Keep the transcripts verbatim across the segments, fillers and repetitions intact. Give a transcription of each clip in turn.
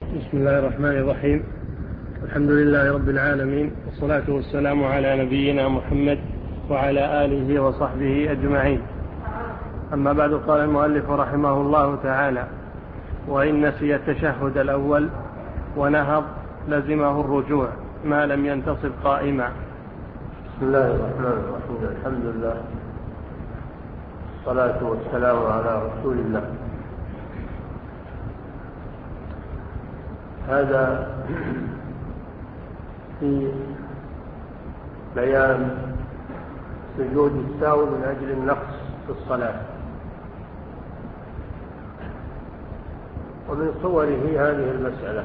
بسم الله الرحمن الرحيم. الحمد لله رب العالمين، والصلاة والسلام على نبينا محمد وعلى آله وصحبه أجمعين. أما بعد، قال المؤلف رحمه الله تعالى: وإن نسي التشهد الأول ونهض لزمه الرجوع ما لم ينتصب قائما. بسم الله الرحمن الرحيم. الحمد لله، الصلاة والسلام على رسول الله. هذا في بيان سجود السهو من أجل النقص في الصلاة، ومن صوره هذه المسألة: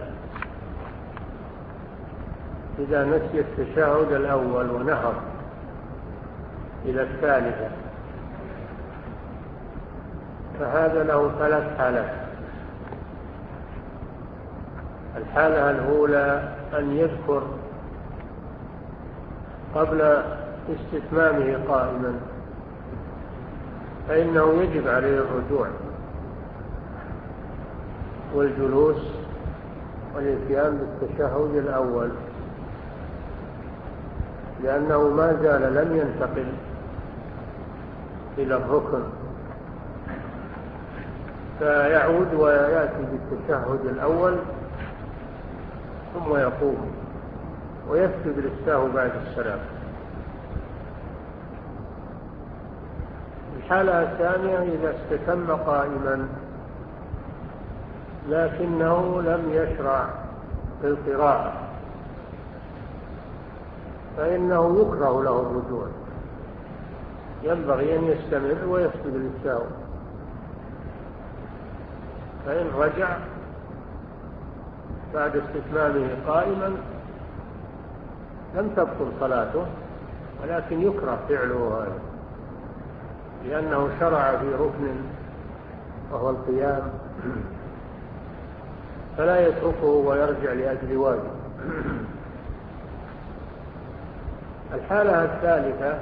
إذا نسي التشهد الأول ونهض إلى الثالثة، فهذا له ثلاث حالات. الحالة الأولى أن يذكر قبل استتمامه قائما، فإنه يجب عليه الرجوع والجلوس والاتيان بالتشهد الأول، لأنه ما زال لم ينتقل إلى الركن، فيعود ويأتي بالتشهد الأول ثم يقوم ويسجد للسهو بعد السلام. الحالة الثانية: إذا استتم قائما لكنه لم يشرع في القراءة، فإنه يكره له الرجوع، ينبغي أن يستمر ويسجد للسهو. فإن رجع بعد استتمامه قائما لم تبطل صلاته، ولكن يكره فعله هذا، لأنه شرع في ركن وهو القيام، فلا يتركه ويرجع لأجل واجب. الحالة الثالثة: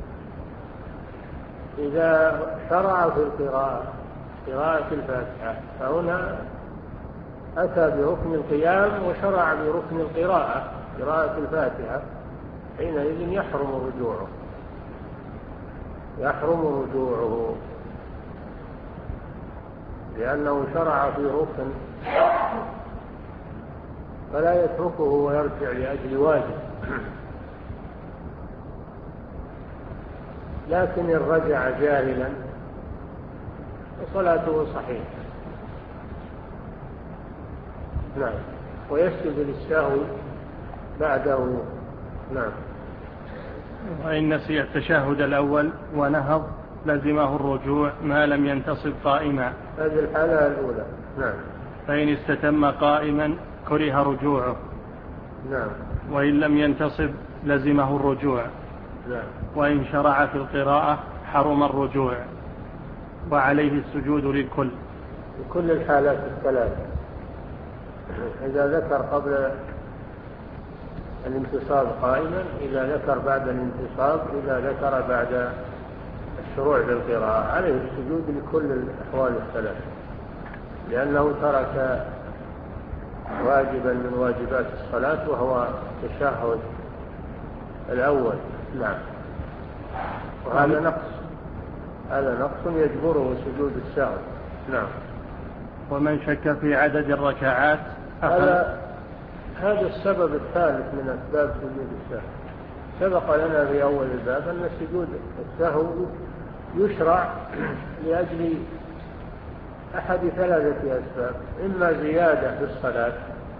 إذا شرع في القراءة قراءة الفاتحة، فهنا أتى بركن القيام وشرع بركن القراءة قراءة الفاتحة، حينئذ يحرم رجوعه يحرم رجوعه لأنه شرع في ركن، فلا يتركه ويرجع لأجل واجب. لكن إن رجع جاهلا فصلاته صحيحة. نعم، ويسجد للسهو بعده. نعم. وإن نسي التشهد الأول ونهض لزمه الرجوع ما لم ينتصب قائما. هذه الحالة الأولى. نعم. فإن استتم قائما كره رجوعه. نعم. وإن لم ينتصب لزمه الرجوع. نعم. وإن شرع في القراءة حرم الرجوع، وعليه السجود للكل لكل الحالات الثلاث. إذا ذكر قبل الانتصاب قائما، إذا ذكر بعد الانتصاب، إذا ذكر بعد الشروع بالقراءة، عليه السجود لكل الأحوال الثلاث، لأنه ترك واجبا من واجبات الصلاة وهو التشهد الأول. نعم. وهذا نقص هذا نقص يجبره سجود السهو. نعم. ومن شك في عدد الركعات هذا هذا السبب الثالث من أسباب سجود السهو. سبق لنا في أول الباب أن سجود السهو يشرع لأجل أحد ثلاثة أسباب: إما زيادة في الصلاة،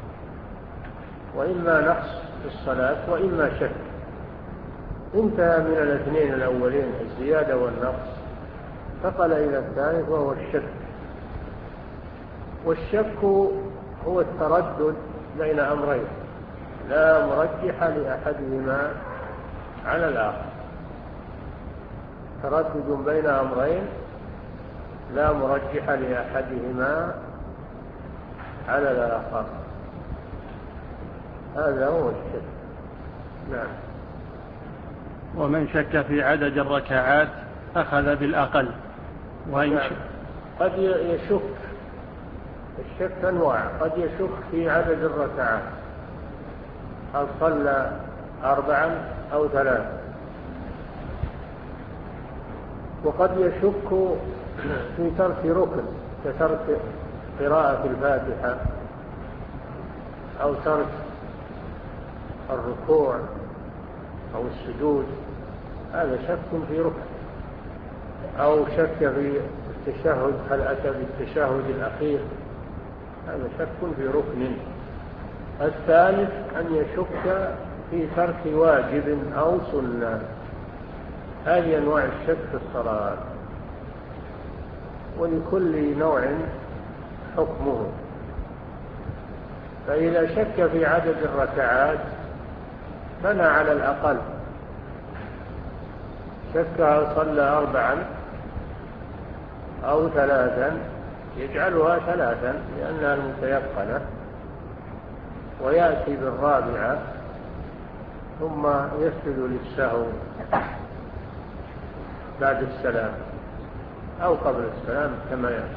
وإما نقص في الصلاة، وإما شك. انتهى من الاثنين الأولين الزيادة والنقص، فقل إلى الثالث وهو الشك. والشك هو التردد بين أمرين لا مرجح لأحدهما على الآخر. تردد بين أمرين لا مرجح لأحدهما على الآخر، هذا هو الشك. نعم. ومن شك في عدد الركعات أخذ بالأقل. وإن نعم. قد يشك الشك أنواع، قد يشك في عدد الركعات، هل صلى أربعا أو ثلاثا، وقد يشك في ترك ركن كترك قراءة الفاتحة أو ترك الركوع أو السجود، هذا شك في ركن. أو شك في التشهد، هل أتى بالتشهد الأخير، هذا شك في ركن. الثالث أن يشك في ترك واجب أو سنة. هذه أنواع الشك في الصلاة، ولكل نوع حكمه. فإذا شك في عدد الركعات بنى على الأقل، شك هل صلى أربعا أو ثلاثا يجعلها ثلاثا لأنها المتيقنة، ويأتي بالرابعة ثم يسجد للسهو بعد السلام أو قبل السلام كما يأتي،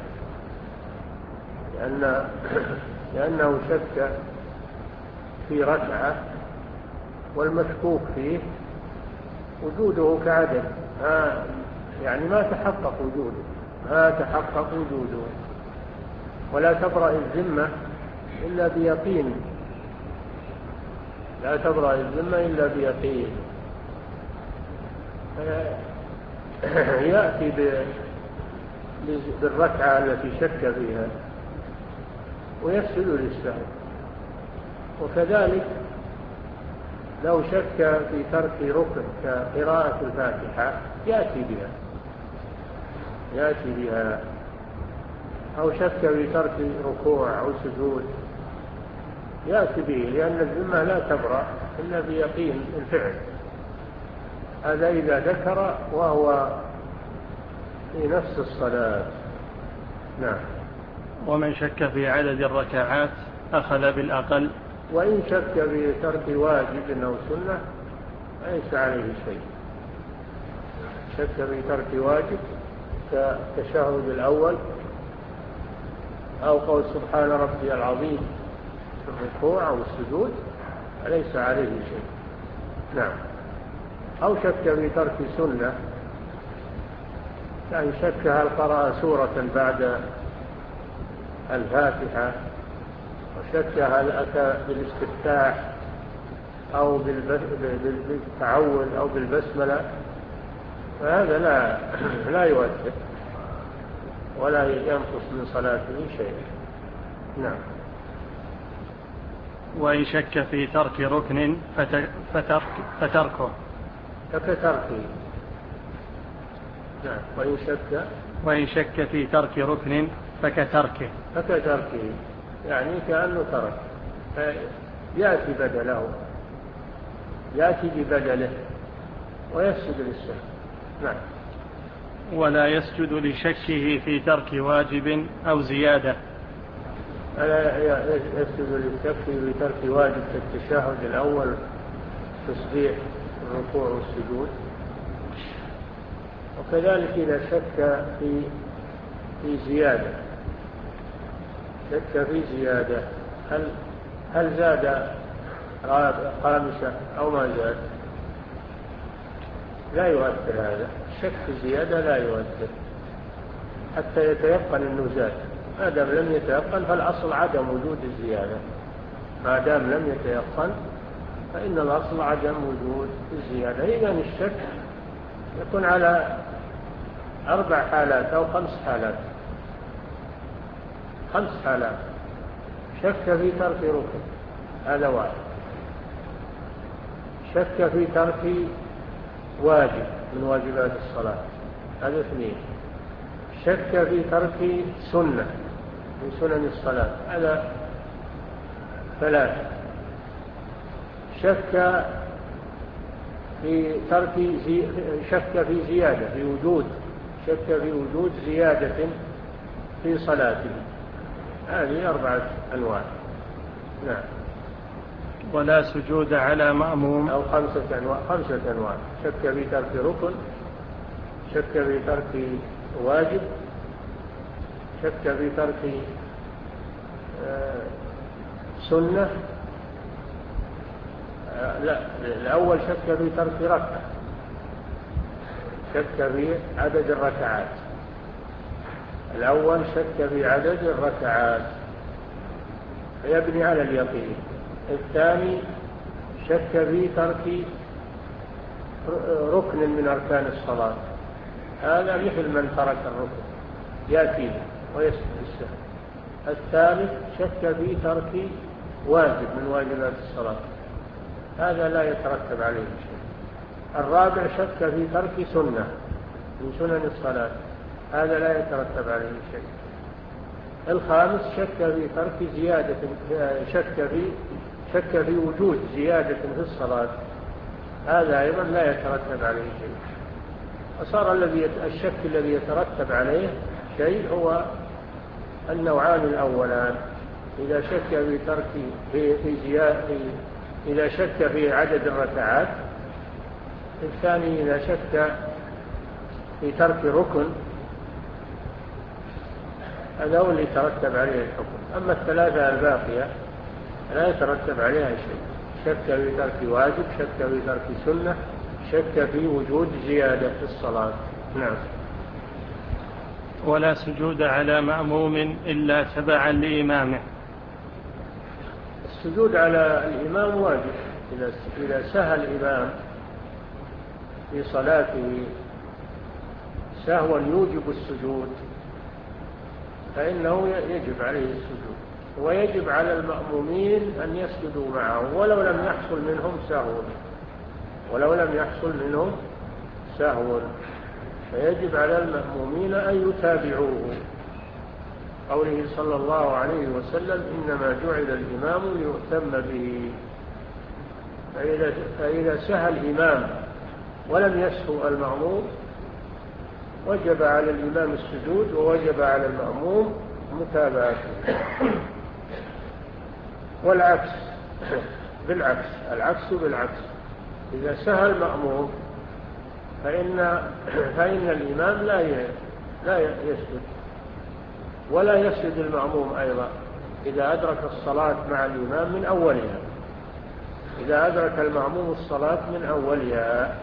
لأن لأنه شك في ركعة والمشكوك فيه وجوده كعدم، يعني ما تحقق وجوده ما تحقق وجوده ولا تبرأ الذمة إلا بيقين، لا تبرأ الذمة إلا بيقين. يأتي بالركعة التي شك فيها ويسجد للسهو. وكذلك لو شك في ترك ركن كقراءة الفاتحة يأتي بها يأتي بها أو شك في ترك ركوع أو سجود يأتي به، لأن الذمة لا تبرأ إلا بيقين الفعل. هذا إذا ذكر وهو في نفس الصلاة. نعم. ومن شك في عدد الركعات أخذ بالأقل. وإن شك في ترك واجب أو سنة ليس عليه شيء. شك في ترك واجب كالتشهد الأول أو قول سبحان ربي العظيم في الركوع أو السجود ليس عليه شيء. نعم. أو شك في ترك سنة، يعني شك هل قرأ سورة بعد الفاتحة، وشك هل أتى بالاستفتاح أو بالتعوذ أو بالبسملة، فهذا لا لا يؤثر ولا ينقص من صلاته شيء. نعم. وإن شك في ترك ركن فترك فتركه فكتركه. نعم. وإن شك وإن شك في ترك ركن فكتركه فكتركه يعني كأنه ترك، يأتي بدله يأتي ببدله ويسجد للسهو. نعم. ولا يسجد لشكه في ترك واجب أو زيادة. ولا يسجد للشك في ترك واجب كالتشهد الأول، تسبيح الركوع والسجود. وكذلك إذا شك في في زيادة شك في زيادة هل هل زاد خامسة أو ما زاد، لا يؤثر هذا. الشك في زيادة لا يؤثر حتى يتيقن أنه زاد. ما دام لم يتيقن فالأصل عدم وجود الزيادة. ما دام لم يتيقن فإن الأصل عدم وجود الزيادة. إذن الشك يكون على أربع حالات أو خمس حالات خمس حالات. شك في ترك ركن، هذا واحد. شك في ترك واجب من واجبات الصلاة، هذا اثنين. شك في ترك سنة من سنن الصلاة، هذا ثلاثة. شك في ترك زي... شك في زيادة في وجود شك في وجود زيادة في صلاته، هذه أربعة أنواع. نعم. ولا سجود على مأموم. أو خمسة أنواع خمسة أنواع. شك في ترك ركن، شك في ترك واجب، شك في ترك سنة. لا، الأول شك في ترك ركعة، شك في عدد الركعات. الأول شك في عدد الركعات فيبني على اليقين. الثاني شك في ترك ركن من أركان الصلاة، هذا مثل من ترك الركن يأتي ويسجد السهو. الثالث شك في ترك واجب من واجبات الصلاة، هذا لا يترتب عليه شيء. الرابع شك في ترك سنة من سنن الصلاة، هذا لا يترتب عليه شيء. الخامس شك في ترك زيادة، شك في شك في وجود زيادة في الصلاة، هذا أيضا لا يترتب عليه شيء. فصار الذي الشك الذي يترتب عليه شيء هو النوعان الأولان، إذا شك في ترك في في زيادة، إذا شك في عدد الركعات. الثاني إذا شك في ترك ركن، هذا هو اللي يترتب عليه الحكم. أما الثلاثة الباقية لا يترتب عليها شيء، شك في ترك واجب، شك في ترك سنة، شك في وجود زيادة في الصلاة. نعم. ولا سجود على مأموم إلا تبعا لإمامه. السجود على الإمام واجب، إذا إذا سهى الإمام في صلاته سهوا يوجب السجود فإنه يجب عليه السجود، ويجب على المأمومين أن يسجدوا معه ولو لم يحصل منهم سهو، ولو لم يحصل منهم سهو فيجب على المأمومين أن يتابعوه. قوله صلى الله عليه وسلم: إنما جعل الإمام ليؤتم به. فإذا, فإذا سهى الإمام ولم يسهو المأموم وجب على الإمام السجود، ووجب على المأموم متابعته. والعكس بالعكس، العكس بالعكس، إذا سهى المأموم فإن, فإن الإمام لا لا يسجد، ولا يسجد المأموم أيضا إذا أدرك الصلاة مع الإمام من أولها. إذا أدرك المأموم الصلاة من أولها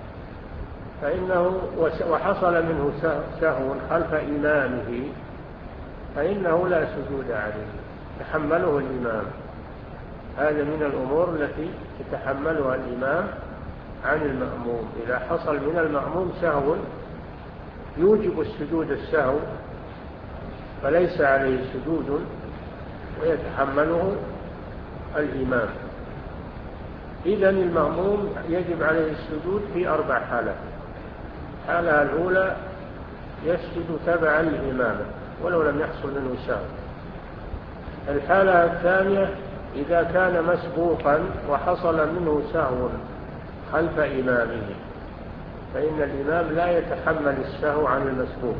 فإنه وحصل منه سهو خلف إمامه فإنه لا سجود عليه، يتحمله الإمام. هذا من الأمور التي يتحملها الإمام عن المأموم. إذا حصل من المأموم سهو يوجب السجود السهو فليس عليه سجود ويتحمله الإمام. إذن المأموم يجب عليه السجود في أربع حالات. الحالة الأولى يسجد تبعا للإمام ولو لم يحصل منه سهو. الحالة الثانية إذا كان مسبوقا وحصل منه سهو خلف إمامه فإن الإمام لا يتحمل السهو عن المسبوق،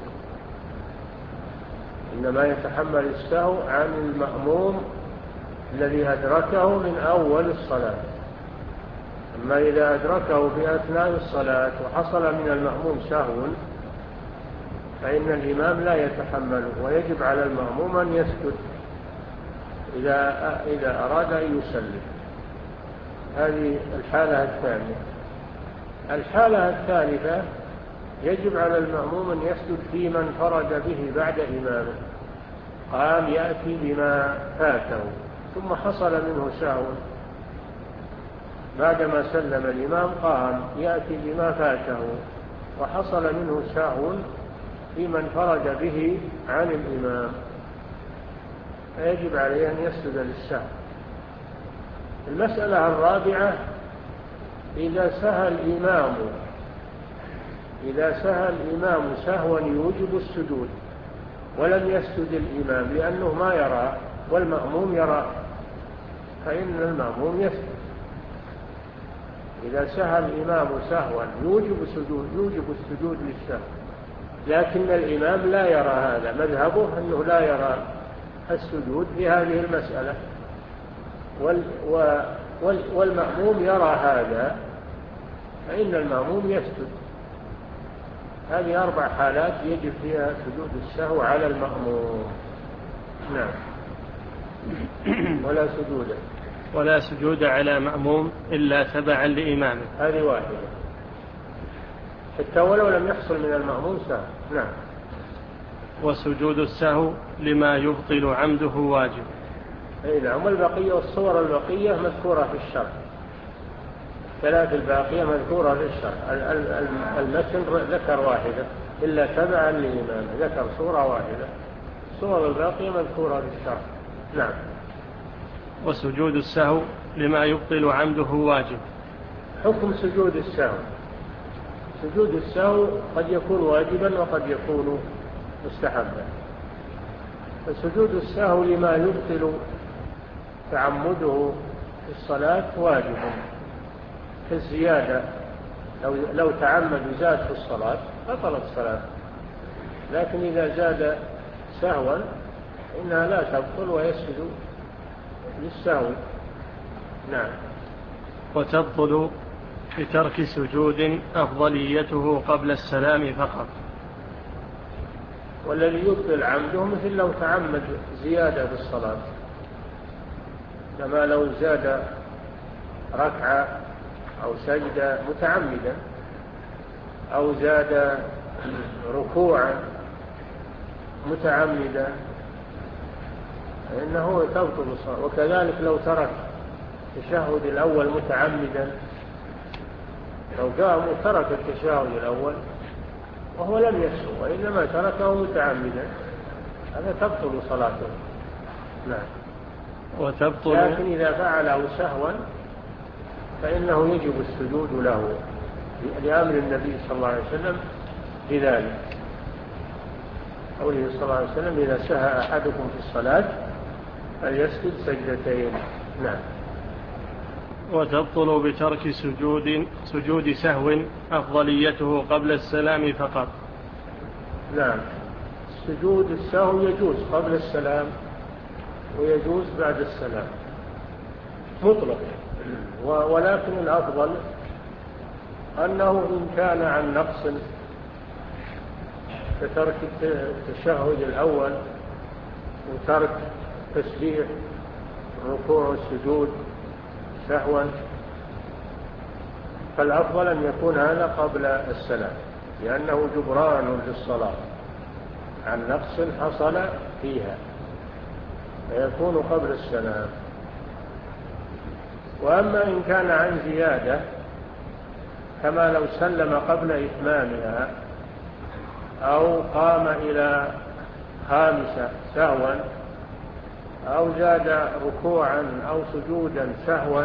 إنما يتحمل السهو عن المأموم الذي أدركه من أول الصلاة. أما إذا أدركه في أثناء الصلاة وحصل من المأموم سهو فإن الإمام لا يتحمله، ويجب على المأموم أن يسجد إذا, إذا أراد أن يسلم. هذه الحالة الثانية. الحالة الثالثة يجب على المأموم أن يسجد في من فرد به بعد إمامه، قام يأتي بما فاته ثم حصل منه سهو، بعدما سلم الإمام قام يأتي بما فاته وحصل منه سهو في من فرد به عن الإمام، فيجب عليه أن يسجد للسهو. المسألة الرابعة إذا سهى الإمام إذا سهى الإمام سهوا يوجب السجود ولم يسجد الإمام لأنه ما يرى والمأموم يرى فإن المأموم يسجد. إذا سهى الإمام سهوا يوجب السجود يوجب السجود للسهو، لكن الإمام لا يرى هذا، مذهبه أنه لا يرى السجود في هذه المسألة، وال وال والمأموم يرى هذا فإن المأموم يسجد. هذه أربع حالات يجب فيها سجود السهو على المأموم. نعم. ولا سجود ولا سجود على مأموم إلا تبعا لإمامه. هذه واحدة، حتى ولو لم يحصل من المأموم سهو. نعم. وسجود السهو لما يبطل عمده واجب. أي نعم. والبقية والصور البقية مذكورة في الشرع، ثلاث الباقية مذكورة في الشرع. المتن ذكر واحدة إلا تبعا لإمامه، ذكر صورة واحدة، الصور الباقية مذكورة في الشرع. نعم. وسجود السهو لما يبطل عمده واجب. حكم سجود السهو: سجود السهو قد يكون واجبا وقد يكون مستحبا. فسجود السهو لما يبطل تعمده في الصلاة واجب كالزيادة، لو, لو تعمد زاد في الصلاة بطلت الصلاة، لكن إذا زاد سهوا إنها لا تبطل ويسجد للسهو. نعم. وتبطل بترك سجود أفضليته قبل السلام فقط. والذي يبطل عمده مثل لو تعمد زيادة في الصلاة، كما لو زاد ركعة أو سجدة متعمدا، أو زاد ركوعا متعمدا، فإنه تبطل الصلاة. وكذلك لو ترك التشهد الأول متعمدا، لو قام وترك التشهد الأول وهو لم يسهو وإنما تركه متعمدا، هذا تبطل صلاته. نعم. وتبطل لكن إذا فعله سهوا فإنه يجب السجود له لأمر النبي صلى الله عليه وسلم بذلك، قوله صلى الله عليه وسلم: إذا سهى أحدكم في الصلاة فليسجد سجدتين. نعم. وتبطل بترك سجود سجود سهو أفضليته قبل السلام فقط. نعم. سجود السهو يجوز قبل السلام ويجوز بعد السلام مطلق، ولكن الأفضل أنه إن كان عن نقص كترك التشهد الأول وترك تسبيح الركوع والسجود سهوا، فالأفضل أن يكون هذا قبل السلام، لأنه جبران للصلاة عن نقص حصل فيها، فيكون قبل السلام. وأما إن كان عن زيادة، كما لو سلم قبل إتمامها أو قام إلى خامسة سهوا أو زاد ركوعا أو سجودا سهوا،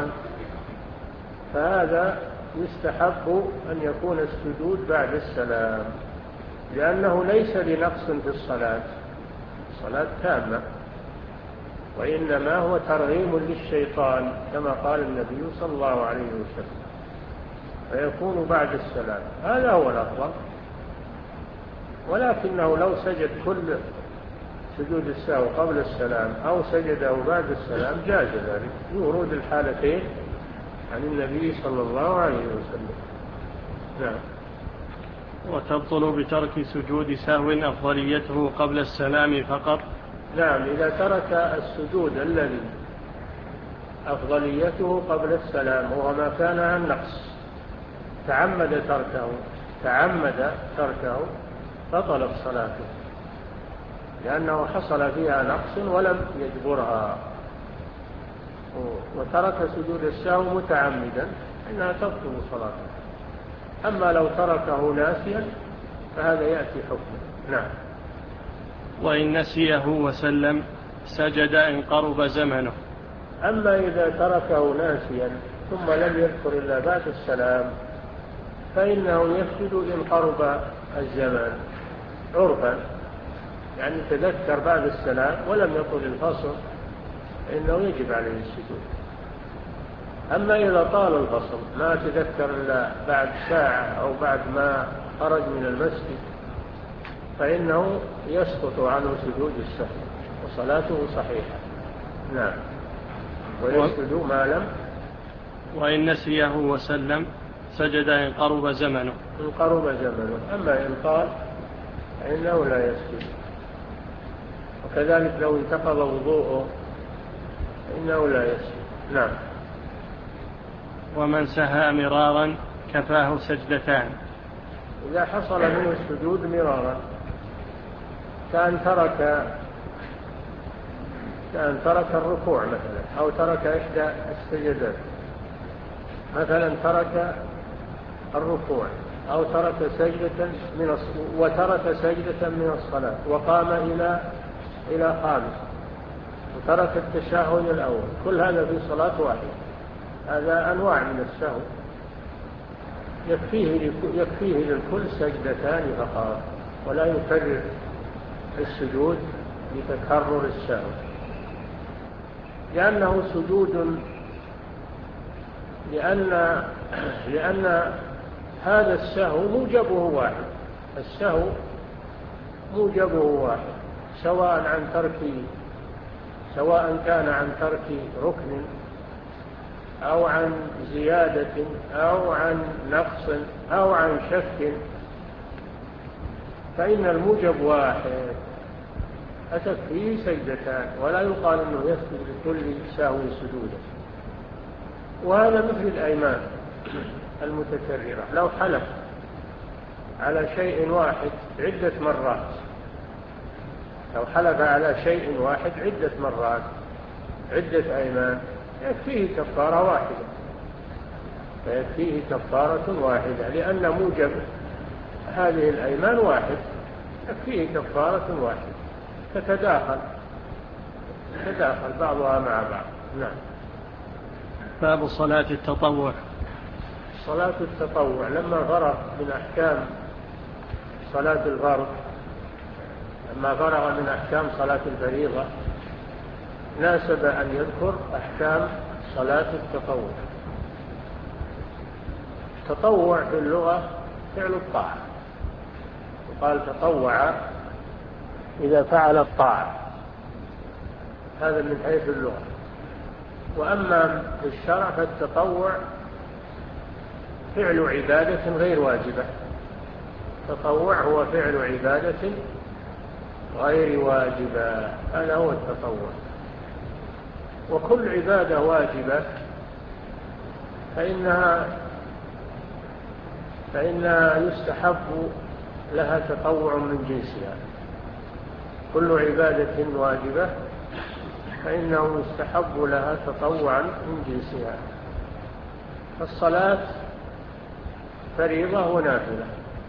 فهذا يستحب أن يكون السجود بعد السلام، لأنه ليس لنقص في الصلاة، الصلاة تامة، وإنما هو ترغيم للشيطان كما قال النبي صلى الله عليه وسلم، فيكون بعد السلام، هذا هو الأفضل. ولكنه لو سجد كل سجود السهو قبل السلام أو سجده بعد السلام جاز ذلك، يورود الحالتين عن النبي صلى الله عليه وسلم. نعم. وتبطل بترك سجود سهو أفضليته قبل السلام فقط. نعم. إذا ترك السجود الذي أفضليته قبل السلام وهو ما كان عن نقص، تعمد تركه تعمد تركه بطلت صلاته، لأنه حصل فيها نقص ولم يجبرها، وترك سجود السهو متعمدا إنها تبطل صلاته. أما لو تركه ناسيا فهذا يأتي حكمه. نعم. وإن نسيه وسلم سجد إن قرب زمنه. أما إذا تركه ناسيا ثم لم يذكر إلا بعد السلام فإنه يسجد إن قرب الزمان عرفا، يعني تذكر بعد السلام ولم يطل الفصل إنه يجب عليه السجود. أما إذا طال الفصل ما تذكر إلا بعد ساعة أو بعد ما خرج من المسجد فإنه يسقط عنه سجود السهو وصلاته صحيحة. نعم. ويسجد ما لم. وإن نسيه وسلم سجد إن قرب زمنه. إن قرب زمنه. أما إن طال فإنه لا يسجد. وكذلك لو انتقض وضوءه إنه لا يسجد. نعم. ومن سهى مرارا كفاه سجدتان. إذا حصل منه السجود مرارا كان ترك كان ترك الركوع مثلا، أو ترك إحدى السجدات، مثلا ترك الركوع أو ترك سجدة من وترك سجدة من الصلاة وقام إلى إلى خامس وترك التشهد الأول، كل هذا في صلاة واحدة، هذا أنواع من السهو، يكفيه يكفيه للكل سجدتان فقط، ولا يكرر السجود لتكرر السهو، لأنه سجود لأن لأن هذا السهو موجبه واحد، السهو موجبه واحد، سواء عن ترك سواء كان عن ترك ركن أو عن زيادة أو عن نقص أو عن شك، فإن الموجب واحد أتكفيه سجدتان، ولا يقال أنه يسجد لكل سهو سجودا. وهذا مثل الأيمان المتكررة، لو حلف على شيء واحد عدة مرات لو حلف على شيء واحد عدة مرات عدة أيمان يكفيه كفارة واحدة فيكفيه كفارة واحدة لأن موجب هذه الأيمان واحد، يكفيه كفارة واحدة، تتداخل تتداخل بعضها مع بعض. نعم. باب صلاة التطوع. صلاة التطوع لما فرغ من أحكام صلاة الفرض لما فرغ من أحكام صلاة الفريضة ناسب أن يذكر أحكام صلاة التطوع. التطوع في اللغة فعل الطاعة، وقال تطوع إذا فعل الطاعة، هذا من حيث اللغة. وأما في الشرع فالتطوع فعل عبادة غير واجبة، التطوع هو فعل عبادة غير واجبة، هذا هو التطوع. وكل عبادة واجبة فإنها فإنها يستحب لها تطوع من جنسها، كل عبادة واجبة فإنه يستحب لها تطوعا من جنسها. الصلاة فريضة ونافلة،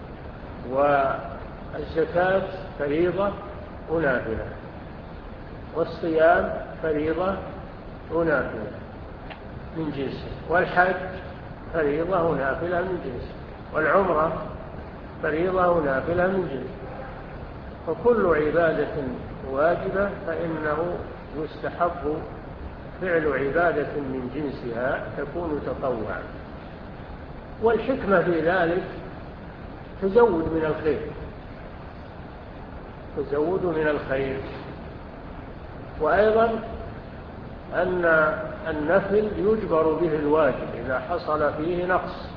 والزكاة فريضة ونافلة، والصيام فريضة ونافلة من جنسه، والحج فريضة ونافلة من جنسه، والعمرة فريضة ونافلة من جنسه. فكل عبادة واجبة فإنه يستحب فعل عبادة من جنسها تكون تطوعا. والحكمة في ذلك تزود من الخير تزود من الخير وأيضا أن النفل يجبر به الواجب إذا حصل فيه نقص،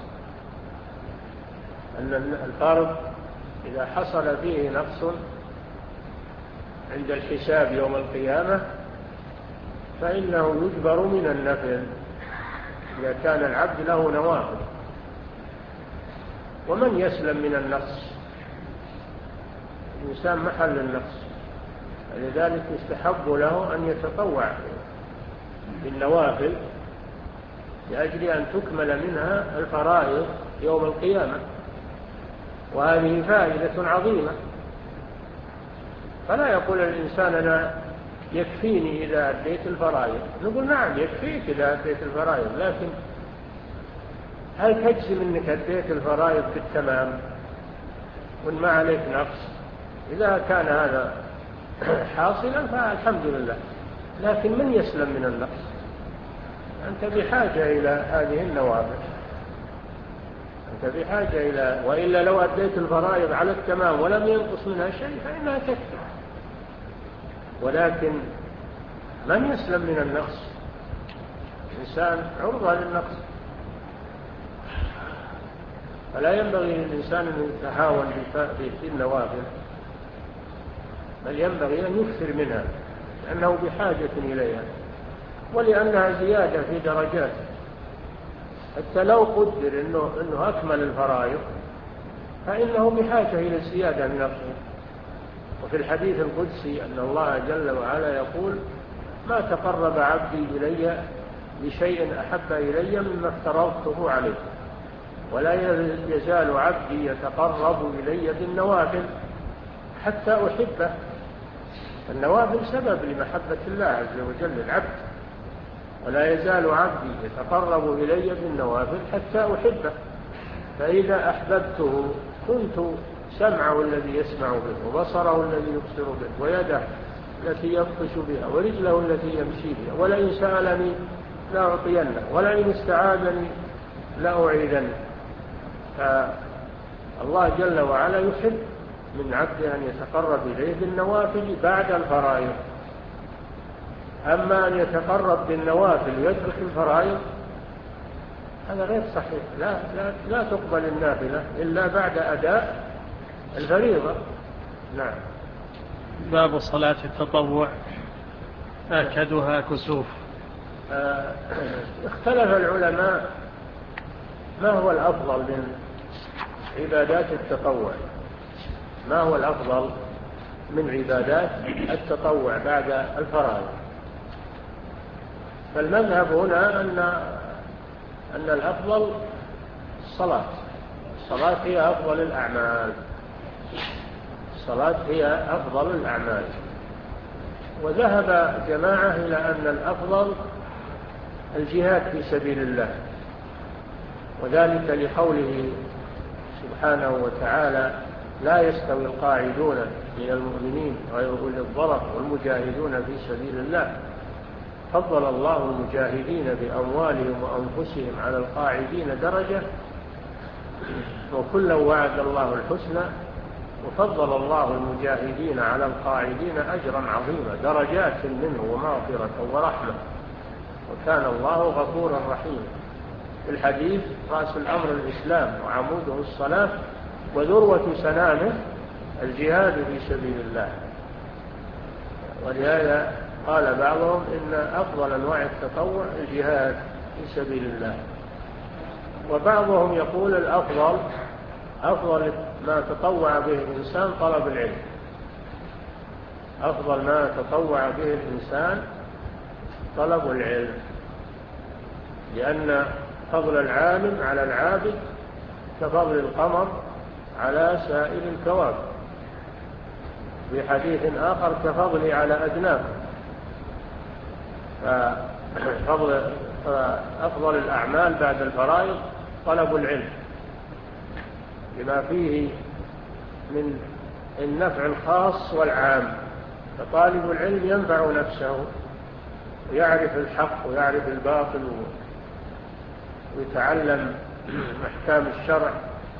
أن الفرض إذا حصل فيه نقص عند الحساب يوم القيامة فإنه يجبر من النفل إذا كان العبد له نوافل. ومن يسلم من النقص؟ الإنسان محل النقص، لذلك يستحب له أن يتطوع بالنوافل لأجل أن تكمل منها الفرائض يوم القيامة، وهذه فائدة عظيمة. فلا يقول الإنسان أنا يكفيني إذا أديت الفرائض، نقول نعم يكفيك إذا أديت الفرائض، لكن هل تجزم أنك أديت الفرائض بالتمام وإن ما عليك نقص؟ إذا كان هذا حاصلا فالحمد لله، لكن من يسلم من النقص؟ أنت بحاجة إلى هذه النوافل، أنت بحاجة إلى، وإلا لو أديت الفرائض على التمام ولم ينقص منها شيء فإنها تكفي. ولكن من يسلم من النقص؟ الإنسان عرضة للنقص، فلا ينبغي للإنسان أن يتهاون في النوافل، بل ينبغي أن يكثر منها لأنه بحاجة إليها. ولأنها زيادة في درجات. حتى لو قدر أنه, إنه أكمل الفرائض فإنه بحاجة إلى الزيادة من نفسه. وفي الحديث القدسي أن الله جل وعلا يقول: ما تقرب عبدي إلي بشيء أحب إلي مما افترضته عليه، ولا يزال عبدي يتقرب إلي بالنوافل حتى أحبه. النوافل سبب لمحبة الله عز وجل للعبد. ولا يزال عبدي يتقرب إلي بالنوافل حتى أحبه، فإذا أحببته كنت سمعه الذي يسمع به، وبصره الذي يبصر به، ويده التي يبطش بها، ورجله التي يمشي بها. ولئن سألني لأعطينه، ولئن استعاذني لأعيذنه. فالله جل وعلا يحب من عبده أن يتقرب إليه بالنوافل بعد الفرائض. أما أن يتقرب بالنوافل ويترك الفرائض هذا غير صحيح. لا, لا, لا تقبل النافلة إلا بعد أداء الفريضة. نعم. باب صلاة التطوع آكدها كسوف. آه اختلف العلماء ما هو الأفضل من عبادات التطوع، ما هو الأفضل من عبادات التطوع بعد الفرائض. فالمذهب هنا أن أن الأفضل الصلاة. الصلاة هي أفضل الأعمال. الصلاة هي أفضل الأعمال. وذهب جماعة إلى أن الأفضل الجهاد في سبيل الله، وذلك لقوله سبحانه وتعالى: لا يستوي القاعدون من المؤمنين غير أولي الضرر والمجاهدون في سبيل الله فضل الله المجاهدين بأموالهم وأنفسهم على القاعدين درجة وكلا وعد الله الحسنى وفضل الله المجاهدين على القاعدين أجرا عظيما درجات منه ومغفرة ورحمة وكان الله غفورا رحيما. في الحديث: رأس الأمر الإسلام وعموده الصلاة وذروة سنامه الجهاد في سبيل الله. ولهذا قال بعضهم إن أفضل أنواع التطوع الجهاد في سبيل الله. وبعضهم يقول الأفضل أفضل ما تطوع به الإنسان طلب العلم. أفضل ما تطوع به الإنسان طلب العلم، لأن فضل العالم على العابد كفضل القمر على سائر الكواكب. في حديث آخر: كفضلي على أدناكم. ففضل أفضل الأعمال بعد الفرائض طلب العلم بما فيه من النفع الخاص والعام. فطالب العلم ينفع نفسه ويعرف الحق ويعرف الباطل ويتعلم أحكام الشرع،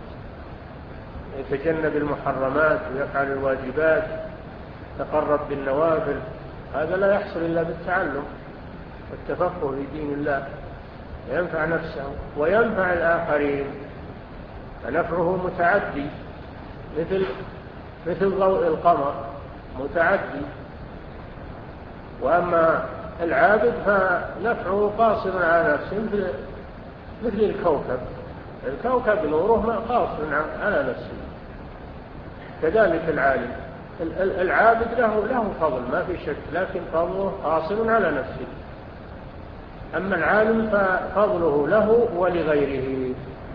يتجنب المحرمات ويفعل الواجبات، يتقرب بالنوافل. هذا لا يحصل إلا بالتعلم والتفقه في دين الله. ينفع نفسه وينفع الآخرين، فنفعه متعدي مثل مثل ضوء القمر متعدي. وأما العابد فنفعه قاصر على نفسه مثل مثل الكوكب. الكوكب نوره قاصر على نفسه. كذلك العالم العابد له له فضل ما في شك، لكن فضله قاصر على نفسه. أما العالم ففضله له ولغيره،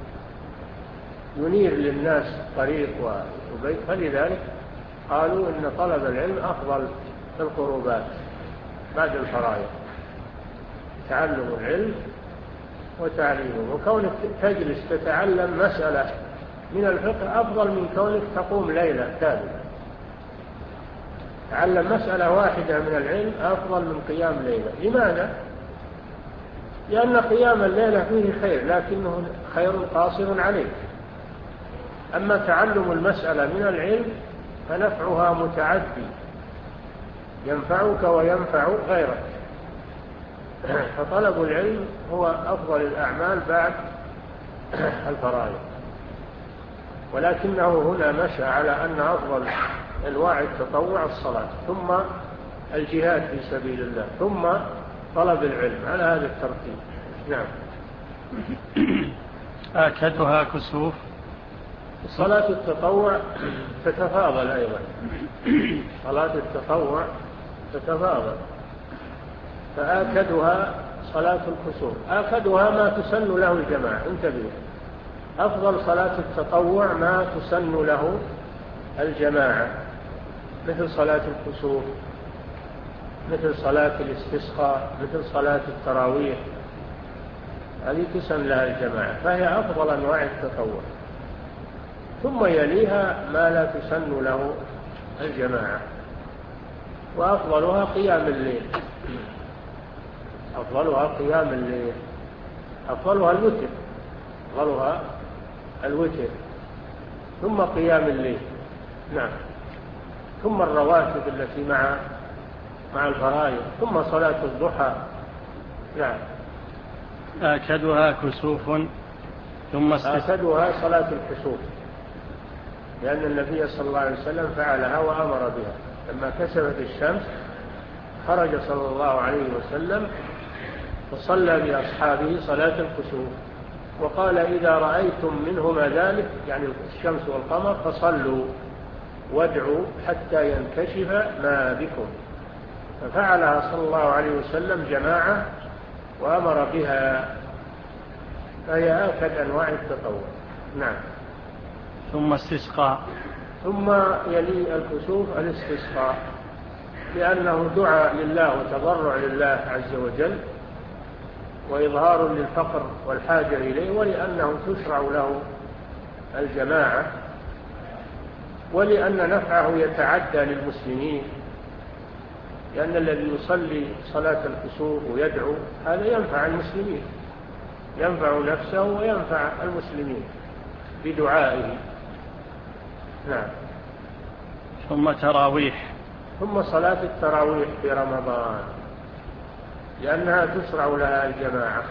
ينير للناس طريق وبيت. فلذلك قالوا إن طلب العلم أفضل القربات بعد الفرائض، تعلم العلم وتعليمه. وكونك تجلس تتعلم مسألة من الفقه أفضل من كونك تقوم ليلة كاملة. تعلم مسألة واحدة من العلم أفضل من قيام ليلة. لماذا؟ لأن قيام الليلة فيه خير، لكنه خير قاصر عليك. أما تعلم المسألة من العلم فنفعها متعدي، ينفعك وينفع غيرك. فطلب العلم هو أفضل الأعمال بعد الفرائض. ولكنه هنا مشى على أن أفضل أنواع التطوع الصلاة، ثم الجهاد في سبيل الله، ثم طلب العلم على هذا الترتيب. نعم. آكدها كسوف. صلاة التطوع تتفاضل أيضا. صلاة التطوع تتفاضل، فآكدها صلاة الكسوف. آكدها ما تسن له الجماعة. انتبه، أفضل صلاة التطوع ما تسن له الجماعة، مثل صلاة الكسوف، مثل صلاة الاستسقاء، مثل صلاة التراويح، هذه تسن لها الجماعة، فهي أفضل أنواع التطوع. ثم يليها ما لا تسن له الجماعة، وأفضلها قيام الليل. أفضلها قيام الليل، أفضلها الوتر، أفضلها الوتر، ثم قيام الليل. نعم. ثم الرواتب التي مع مع الفرائض، ثم صلاة الضحى. نعم. آكدها كسوف ثم آكدها صلاة الكسوف، لأن النبي صلى الله عليه وسلم فعلها وأمر بها. لما كسفت الشمس خرج صلى الله عليه وسلم وصلى بأصحابه صلاة الكسوف، وقال: إذا رأيتم منهما ذلك، يعني الشمس والقمر، فصلوا وادعوا حتى ينكشف ما بكم. ففعلها صلى الله عليه وسلم جماعة وأمر بها، فهي آكد أنواع التطوع. نعم. ثم استسقاء. ثم يلي الكسوف الاستسقاء، لأنه دعاء لله وتضرع لله عز وجل، وإظهار للفقر والحاجة إليه، ولأنه تشرع له الجماعة، ولأن نفعه يتعدى للمسلمين، لأن الذي يصلي صلاة الكسوف ويدعو هذا ينفع المسلمين، ينفع نفسه وينفع المسلمين بدعائه. نعم. ثم تراويح. ثم صلاة التراويح في رمضان، لأنها تشرع لها الجماعة،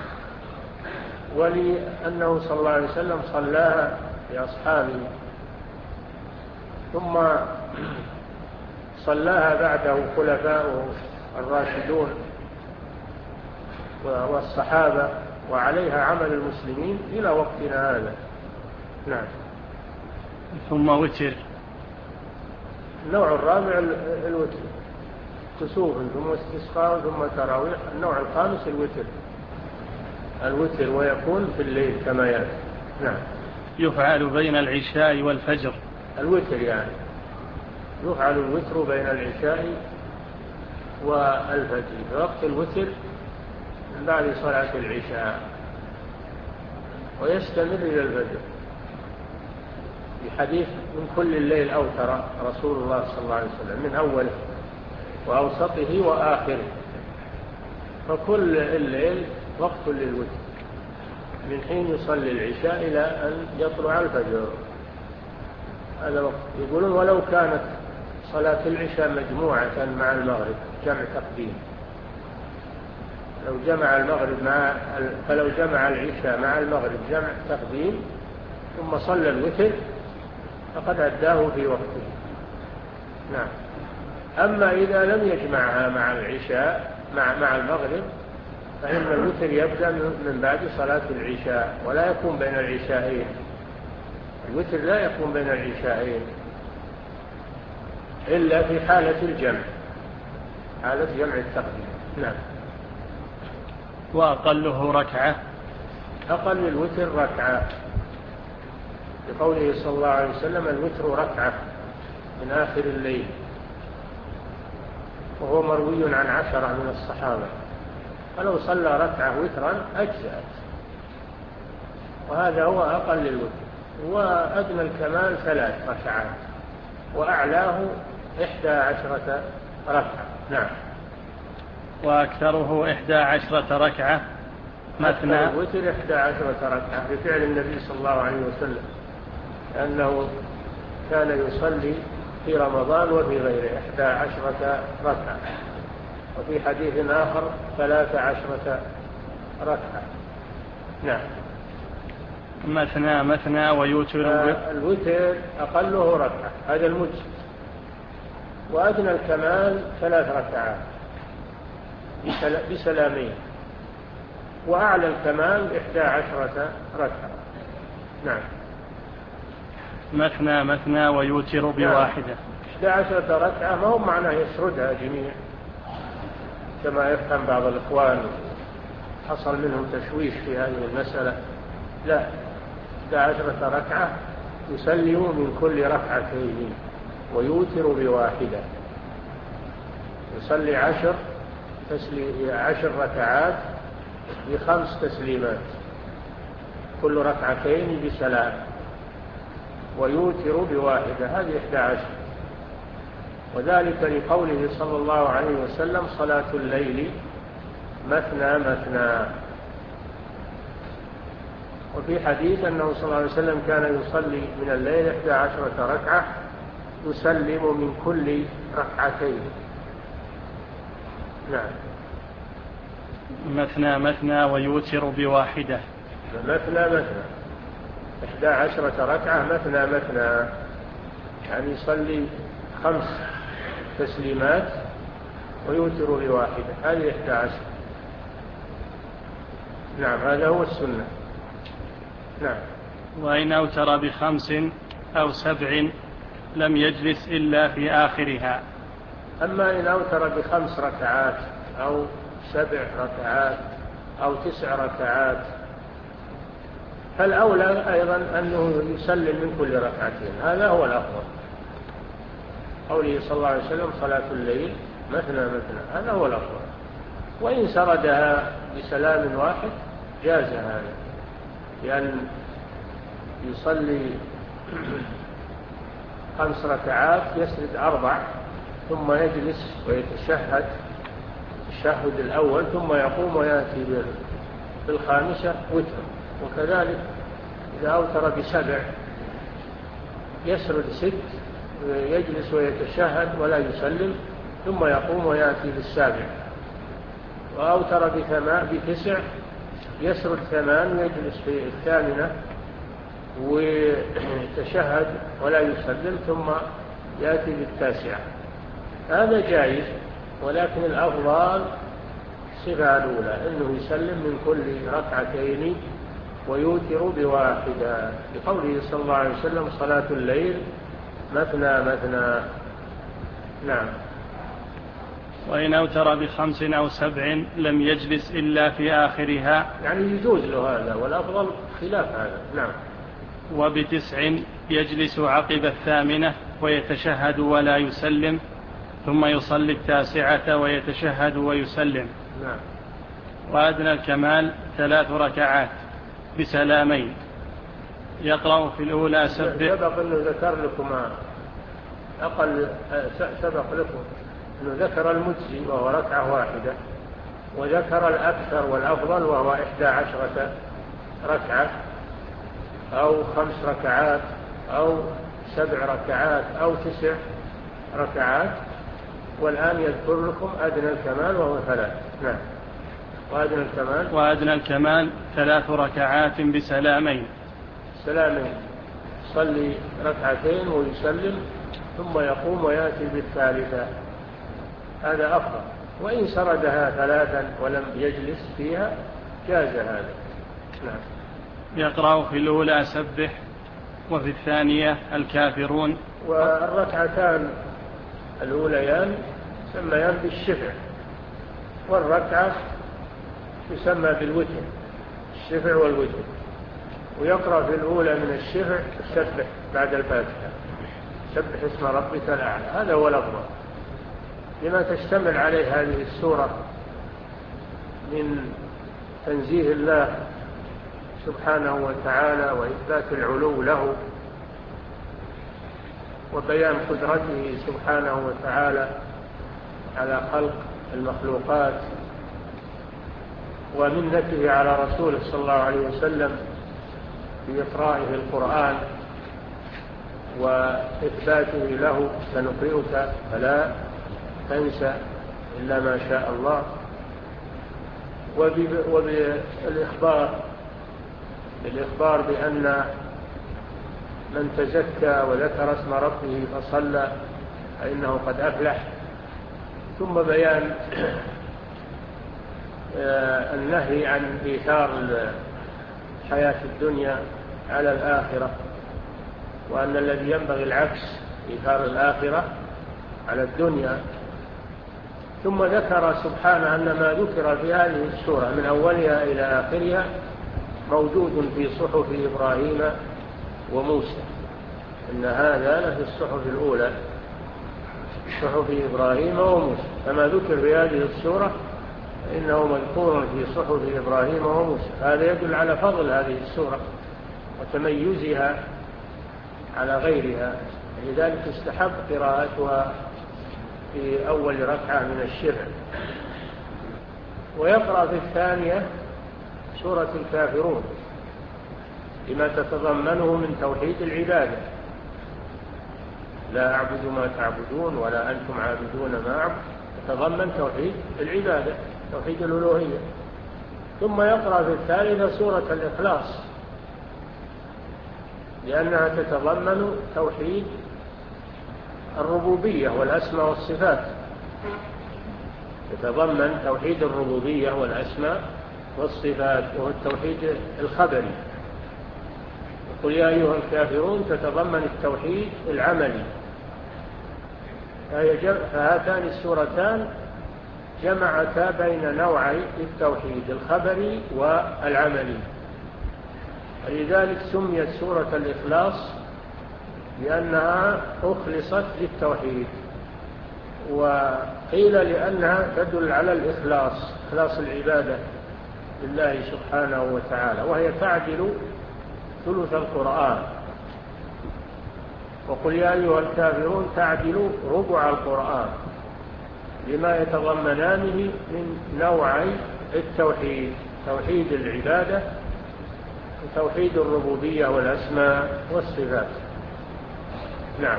ولأنه صلى الله عليه وسلم صلاها لأصحابه، ثم صلاها بعده خلفاؤه الراشدون والصحابة، وعليها عمل المسلمين إلى وقتنا هذا. نعم. ثم وتر. النوع الرابع الوتر، كسوف ثم استسقاء ثم تراويح. النوع الخامس الوتر، الوتر ويكون في الليل كما يأتي. نعم. يفعل بين العشاء والفجر. الوتر يعني يفعل الوتر بين العشاء والفجر، في وقت الوتر من بعد صلاة العشاء، ويستمر إلى الفجر. في حديث: من كل الليل أوتر رسول الله صلى الله عليه وسلم، من أوله وأوسطه وآخره، فكل الليل وقت للوتر، من حين يصلي العشاء إلى أن يطلع الفجر، هذا وقت. يقولون: ولو كانت صلاة العشاء مجموعة مع المغرب، جمع تقديم، لو جمع المغرب مع فلو جمع العشاء مع المغرب جمع تقديم ثم صلى الوتر فقد أداه في وقته. نعم. أما إذا لم يجمعها مع العشاء مع مع المغرب، فإن الوتر يبدأ من بعد صلاة العشاء، ولا يكون بين العشاءين. الوتر لا يكون بين العشاءين إلا في حالة الجمع، حالة جمع التقديم. نعم. وأقله ركعة. أقل الوتر ركعة، لقوله صلى الله عليه وسلم: الوتر ركعة من آخر الليل، وهو مروي عن عشرة من الصحابة، فلو صلى ركعة وترا أجزأت، وهذا هو أقل الوتر. وأدنى الكمال ثلاث ركعات، وأعلاه إحدى عشرة ركعة. نعم. وأكثره إحدى عشرة ركعة مثنى. الوتر إحدى عشرة ركعة بفعل النبي صلى الله عليه وسلم، لأنه كان يصلي في رمضان وفي غيره إحدى عشرة ركعة، وفي حديث آخر ثلاث عشرة ركعة. نعم. مثنى مثنى ويوتر. الوتر أقله ركعة، هذا المجزي، وأدنى الكمال ثلاث ركعات، بسلامين، وأعلى الكمال إحدى عشرة ركعة. نعم. مثنى مثنى ويوتر بواحدة. إحدى عشرة ركعة ما هو معناه يسردها جميع كما يفهم بعض الإخوان، حصل منهم تشويش في هذه المسألة. لا، إحدى عشرة ركعة يسلم من كل ركعتين ويوتر بواحدة. يصلي عشر تسلي عشر ركعات بخمس تسليمات، كل ركعتين بسلام، ويوتر بواحدة، هذه إحدى عشر. وذلك لقوله صلى الله عليه وسلم: صلاة الليل مثنى مثنى. وفي حديث أنه صلى الله عليه وسلم كان يصلي من الليل إحدى عشرة ركعة يسلم من كل ركعتين. نعم. مثنى مثنى ويوتر بواحدة. مثنى مثنى إحدى عشرة ركعة مثنى مثنى، يعني يصلي خمس تسليمات ويوتر بواحدة، هذه إحدى عشر. نعم، هذا هو السنة. نعم. وإن أوتر بخمس أو سبع لم يجلس إلا في آخرها. أما إن أوتر بخمس ركعات أو سبع ركعات أو تسع ركعات، فالأولى أيضا أنه يسلم من كل ركعتين، هذا هو الأفضل. قوله صلى الله عليه وسلم: صلاة الليل مثنى مثنى، هذا هو الأفضل. وإن سردها بسلام واحد جاز هذا، لأن يصلي خمس ركعات يسرد أربع ثم يجلس ويتشهد التشهد الأول ثم يقوم ويأتي بالخامسة وتر. وكذلك إذا أوتر بسبع يسرد ست يجلس ويتشهد ولا يسلم ثم يقوم ويأتي بالسابع. وأوتر بتسع يسرد ثمان ويجلس في الثامنة ويتشهد ولا يسلم ثم يأتي بالتاسعة، هذا جائز. ولكن الأفضل الصفة الأولى أنه يسلم من كل ركعتين ويوتر بواحدة، لقوله صلى الله عليه وسلم: صلاة الليل مثنى مثنى. نعم. وإن أوتر بخمس أو سبع لم يجلس إلا في آخرها، يعني يجوز له هذا، والأفضل خلاف هذا. نعم. وبتسع يجلس عقب الثامنة ويتشهد ولا يسلم ثم يصلي التاسعة ويتشهد ويسلم. نعم. وأدنى الكمال ثلاث ركعات بسلامين، يقرأ في الأولى سبح. سبق أنه ذكر لكم أقل سبق لكم أنه ذكر المجزي وهو ركعة واحدة، وذكر الأكثر والأفضل وهو إحدى عشرة ركعة أو خمس ركعات أو سبع ركعات أو تسع ركعات. والآن يذكر لكم أدنى الكمال وهو ثلاث. نعم. وأدنى الكمال وأدنى الكمال ثلاث ركعات بسلامين. سلامين، يصلي ركعتين ويسلم ثم يقوم ويأتي بالثالثة، هذا أفضل. وإن سردها ثلاثا ولم يجلس فيها جاز هذا. نعم. يقرأ في الأولى سبح وفي الثانية الكافرون. والركعتان الأوليان يسميان بالشفع، والركعة تسمى بالوتر، الشفع والوتر. ويقرأ في الأولى من الشفع سبح بعد الفاتحة، سبح اسم ربك الأعلى، هذا هو الأفضل لما تشتمل عليه هذه السورة من تنزيه الله سبحانه وتعالى وإثبات العلو له وبيان قدرته سبحانه وتعالى على خلق المخلوقات، ومنته على رسوله صلى الله عليه وسلم بإقرائه القرآن وإثباته له: سنقرئك فلا تنسى إلا ما شاء الله. وبالإخبار بالإخبار بأن من تزكى وذكر اسم ربه فصلى فإنه قد أفلح. ثم بيان النهي عن إيثار الحياة الدنيا على الآخرة، وأن الذي ينبغي العكس، إيثار الآخرة على الدنيا. ثم ذكر سبحانه أن ما ذكر في هذه السورة من أولها إلى آخرها موجود في صحف إبراهيم وموسى، إن هذا لفي الصحف الأولى، صحف إبراهيم وموسى. فما ذكر في هذه السورة إنه مذكور في صحف إبراهيم وموسى. هذا يدل على فضل هذه السورة وتميزها على غيرها، لذلك استحب قراءتها في أول ركعة من الشفع. ويقرأ في الثانية سورة الكافرون لما تتضمنه من توحيد العبادة، لا أعبد ما تعبدون ولا أنتم عابدون ما أعبد، تتضمن توحيد العبادة، توحيد الألوهية. ثم يقرأ في الثالثة سورة الإخلاص لأنها تتضمن توحيد الربوبية والأسماء والصفات، تتضمن توحيد الربوبية والأسماء والصفات، وهو التوحيد الخبري. قل يا أيها الكافرون تتضمن التوحيد العملي. فهاتان السورتان جمعتا بين نوعي التوحيد الخبري والعملي، ولذلك سميت سورة الإخلاص لأنها أخلصت للتوحيد، وقيل لأنها تدل على الإخلاص، إخلاص العبادة لله سبحانه وتعالى، وهي تعدل ثلث القرآن. وقل يا أيها الكافرون تعدل ربع القرآن لما يتضمنانه من نوعي التوحيد، توحيد العبادة وتوحيد الربوبية والأسماء والصفات. نعم.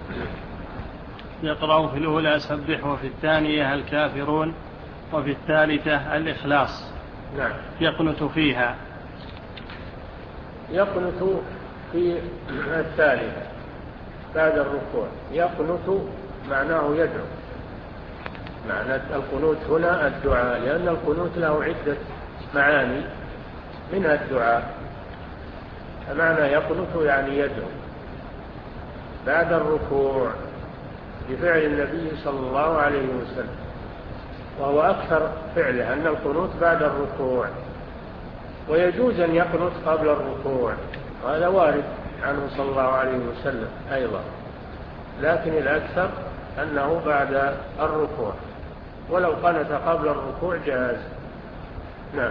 يقرأ في الأولى سبح، وفي الثانية الكافرون، وفي الثالثة الإخلاص. نعم. يقنت فيها، يقنت في الثالثة بعد الركوع. يقنت معناه يدعو، معنى القنوت هنا الدعاء، لأن القنوت له عدة معاني منها الدعاء. فمعنى يقنت يعني يدعو بعد الركوع بفعل النبي صلى الله عليه وسلم، وهو أكثر فعله أن القنوت بعد الركوع، ويجوز أن يقنت قبل الركوع، هذا وارد عنه صلى الله عليه وسلم أيضا، لكن الأكثر أنه بعد الركوع، ولو قنت قبل الركوع جاز. نعم.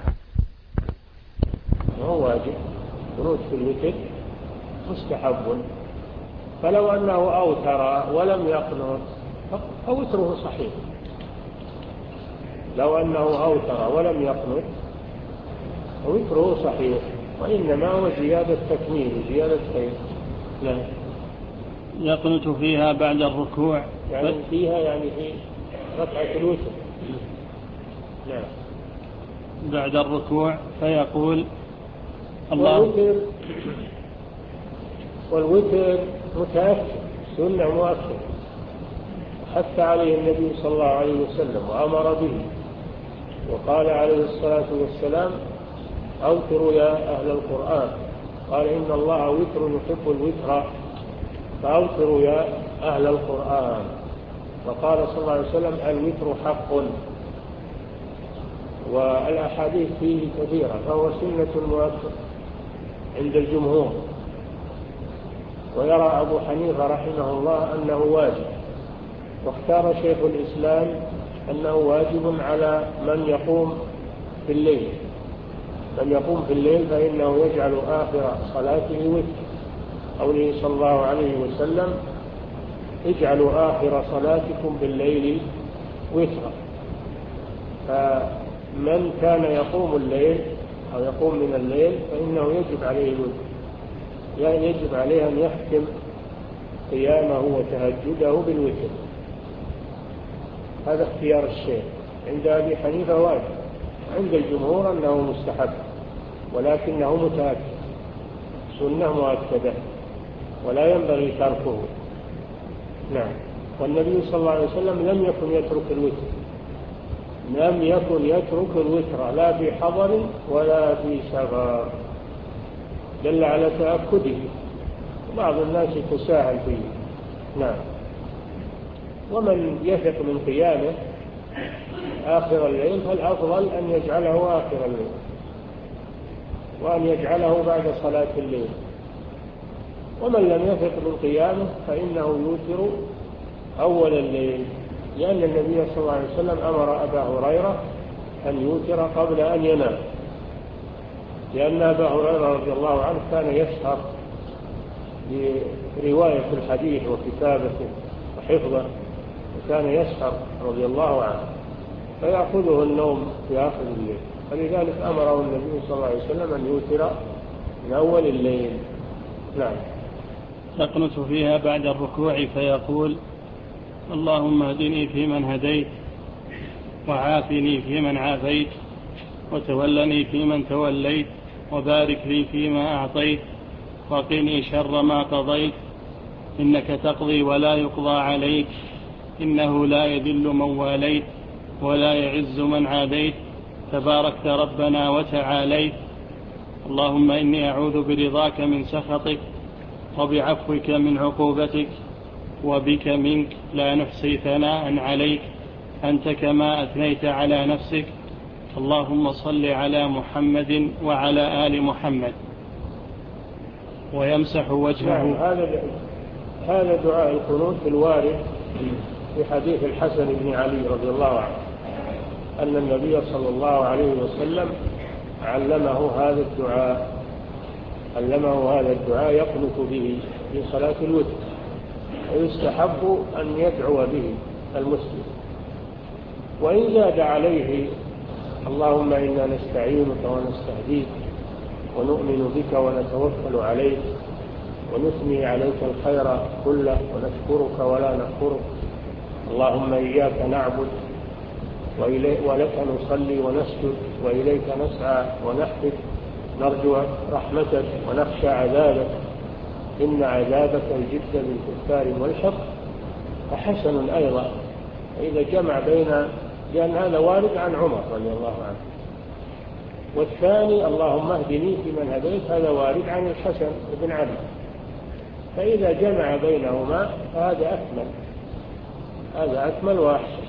وهو واجب، قنوت في الوتر مستحب، فلو أنه أوتر ولم يقنت فوتره صحيح. لو أنه أوتر ولم يقنت فوتره صحيح، وإنما هو زيادة تكميل، زيادة خير. لا يقنت فيها بعد الركوع، يعني فيها يعني في ركعة الوتر. نعم. بعد الركوع فيقول الله. والوتر والوتر متأكد، سنة مؤكد، حث عليه النبي صلى الله عليه وسلم وأمر به، وقال عليه الصلاة والسلام أوتروا يا أهل القرآن، قال إن الله وتر يحب الوتر فأوتروا يا أهل القرآن، وقال صلى الله عليه وسلم الوتر حق، والأحاديث فيه كثيرة، فهو سنة مؤكد عند الجمهور. ويرى أبو حنيفة رحمه الله أنه واجب، واختار شيخ الإسلام أنه واجب على من يقوم في الليل. من يقوم في الليل فإنه يجعل آخر صلاته وتر، قوله صلى الله عليه وسلم اجعلوا آخر صلاتكم بالليل وترا. فمن كان يقوم الليل أو يقوم من الليل فإنه يجب عليه الوتر، يعني يجب عليه أن يختم قيامه وتهجده بالوتر. هذا اختيار الشيخ. عند أبي حنيفة واجب، عند الجمهور أنه مستحب، ولكنه متأكد، سنة مؤكدة ولا ينبغي تركه. نعم. والنبي صلى الله عليه وسلم لم يكن يترك الوتر، لم يكن يترك الوتر لا في حضر ولا في سفر، دل على تأكده. بعض الناس يتساهل فيه. نعم. ومن يثق من قيامه آخر الليل فالأفضل أن يجعله آخر الليل، وأن يجعله بعد صلاة الليل. ومن لم يثق من قيامه فإنه يوتر أول الليل، لأن النبي صلى الله عليه وسلم أمر أبا هريرة أن يوتر قبل أن ينام، لأن أبا هريرة رضي الله عنه كان يسهر برواية الحديث وكتابته وحفظه، وكان يسهر رضي الله عنه فيأخذه النوم في آخر الليل، فلذلك أمره النبي صلى الله عليه وسلم أن يوتر من أول الليل. نعم. يقنت فيها بعد الركوع فيقول: اللهم اهدني فيمن هديت، وعافني فيمن عافيت، وتولني فيمن توليت، وبارك لي فيما أعطيت، وقني شر ما قضيت، إنك تقضي ولا يقضى عليك، إنه لا يذل من واليت ولا يعز من عاديت، تباركت ربنا وتعاليت، اللهم إني أعوذ برضاك من سخطك، وبعفوك من عقوبتك، وبك منك لا نحصي ثناء عليك، أنت كما أثنيت على نفسك، اللهم صل على محمد وعلى آل محمد. ويمسح وجهه. نعم. هذا هذا دعاء القنوت الوارد في حديث الحسن بن علي رضي الله عنه أن النبي صلى الله عليه وسلم علمه هذا الدعاء علمه هذا الدعاء يقنط به في صلاة الوتر، ويستحب أن يدعو به المسلم. وإن زاد عليه: اللهم إنا نستعينك ونستهديك ونؤمن بك ونتوكل عليك ونثني عليك الخير كله ونشكرك ولا نكفرك، اللهم إياك نعبد ولك نصلي ونسجد وإليك نسعى ونحفد، نرجو رحمتك ونخشى عذابك، إن عذابك الجد بالكفار والشر، فحسن أيضا. إذا جمع بين، لأن هذا وارد عن عمر رضي الله عنه، والثاني اللهم اهدني فيمن هديت هذا وارد عن الحسن بن علي، فإذا جمع بينهما فهذا أكمل هذا أكمل وأحسن.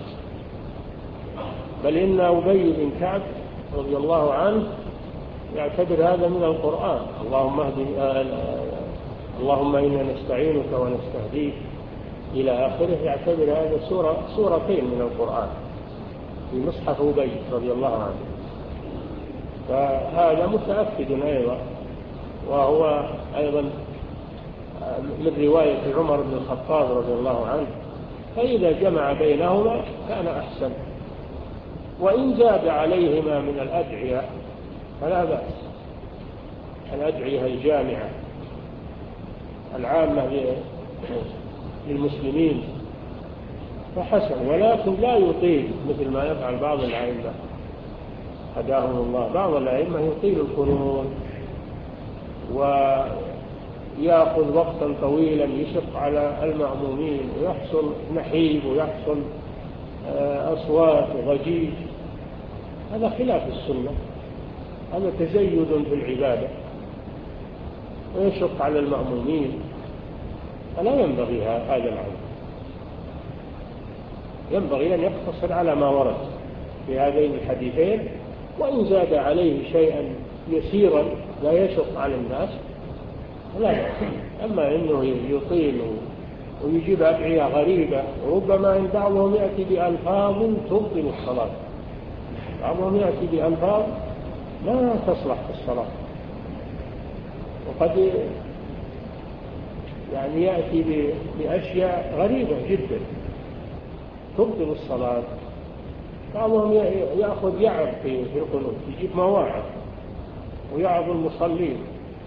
بل إن أبي بن كعب رضي الله عنه يعتبر هذا من القرآن، اللهم اهدني آه اللهم إنا نستعينك ونستهديك إلى آخره، يعتبر هذا سورة سورتين من القرآن في مصحف أبي رضي الله عنه، فهذا متأكد أيضا، وهو أيضا من رواية عمر بن الخطاب رضي الله عنه، فإذا جمع بينهما كان أحسن. وإن زاد عليهما من الأدعية فلا بأس، الأدعية الجامعة العامة للمسلمين فحسن، ولكن لا يطيل مثل ما يفعل بعض الأئمة هداهم الله. بعض الأئمة يطيل القنوت ويأخذ وقتا طويلا يشق على المأمومين، ويحصل نحيب ويحصل أصوات وضجيج، هذا خلاف السنة، هذا تزيد في العبادة ويشق على المأمومين، فلا ينبغي هذا العمل، ينبغي أن يقتصر على ما ورد في هذين الحديثين. وإن زاد عليه شيئا يسيرا لا يشق على الناس لا بأس. أما أنه يطيل ويجيب أدعية غريبة، وربما إن بعضهم يأتي بألفاظ تبطل الصلاة، بعضهم يأتي بألفاظ لا تصلح في الصلاة، وقد يعني يأتي بأشياء غريبة جدا تبطل الصلاة. بعضهم يأخذ يعظ في القنوت، يجيب مواعظ ويعظ المصلين،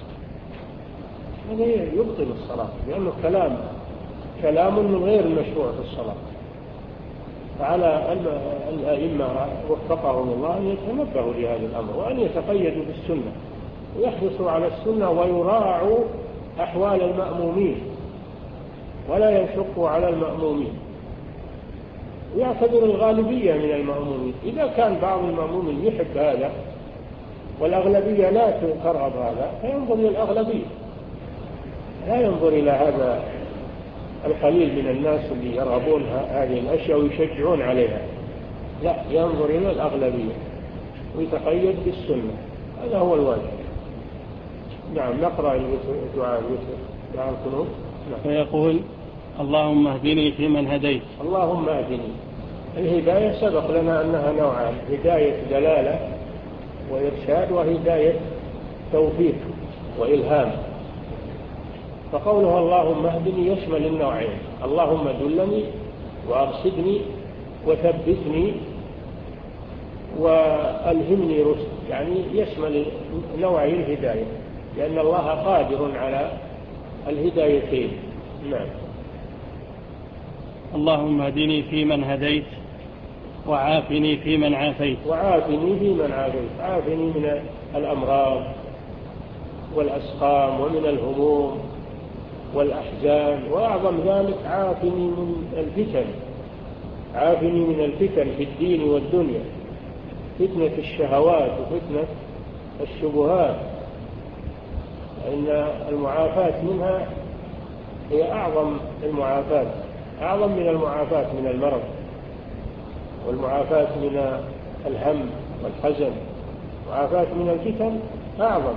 هذا يبطل الصلاة لأنه كلام كلام من غير المشروع في الصلاة. فعلى الأئمة وفقهم الله أن يتنبهوا لهذا الأمر، وأن يتقيدوا بالسنة ويحرصوا على السنة، ويراعوا أحوال المأمومين ولا يشقوا على المأمومين. يعتبر الغالبية من المأمومين. إذا كان بعض المأمومين يحب هذا والأغلبية لا ترغب هذا فينظر للأغلبية، لا ينظر إلى هذا القليل من الناس اللي يرغبون هذه الأشياء ويشجعون عليها، لا، ينظر إلى الأغلبية ويتقيد بالسنة. هذا هو الواجب. نعم. نقرأ دعاء الوتر، دعاء القنوت. فيقول: اللهم اهدني فيمن هديت. اللهم اهدني. الهداية سبق لنا أنها نوعان: هداية دلالة وإرشاد، وهداية توفيق وإلهام. فقوله اللهم اهدني يشمل النوعين: اللهم دلني وأرشدني وثبتني وألهمني رشد، يعني يشمل نوعي الهداية، لأن الله قادر على الهدايتين. نعم. اللهم اهدني فيمن هديت وعافني فيمن عافيت. وعافني فيمن عافيت، عافني من الأمراض والأسقام ومن الهموم والأحزان، وأعظم ذلك عافني من الفتن، عافني من الفتن في الدين والدنيا، فتنة الشهوات وفتنة الشبهات، إن المعافاة منها هي أعظم المعافاة، أعظم من المعافاة من المرض والمعافاة من الهم والحزن. معافاة من الفتن أعظم.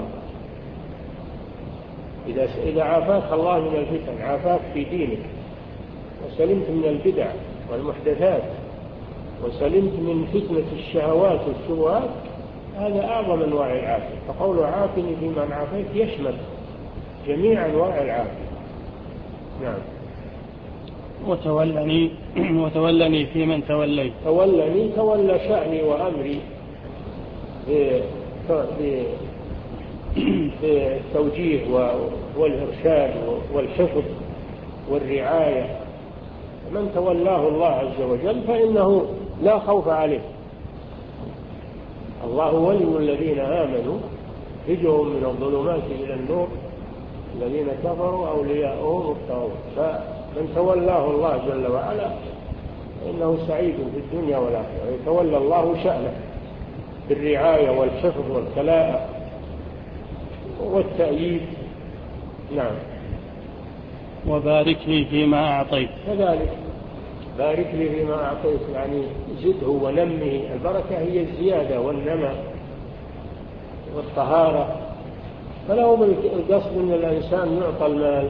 إذا إذا عافاك الله من الفتن، عافاك في دينك، وسلمت من البدع والمحدثات، وسلمت من فتنة الشهوات والشبهات، هذا أعظم أنواع العافية. فقول عافني فيمن عافيت يشمل جميع أنواع العافية. نعم. وتولني وتولني فيمن توليت. تولني، تولى شأني وأمري بالتوجيه والإرشاد والحفظ والرعاية. من تولاه الله عز وجل فإنه لا خوف عليه. الله ولي الذين آمنوا يخرجهم من الظلمات إلى النور، الذين كفروا أولياؤهم الطاغوت. فمن تولاه الله جل وعلا فإنه سعيد في الدنيا والآخرة. يتولى الله شأنه بالرعاية والحفظ والكلاء والتأييد. نعم. وبارك لي فيما أعطيت. كذلك بارك لي فيما أعطيت، يعني زده ونمه. البركة هي الزيادة والنمى والطهارة. فلا القصد أن الإنسان يعطى المال،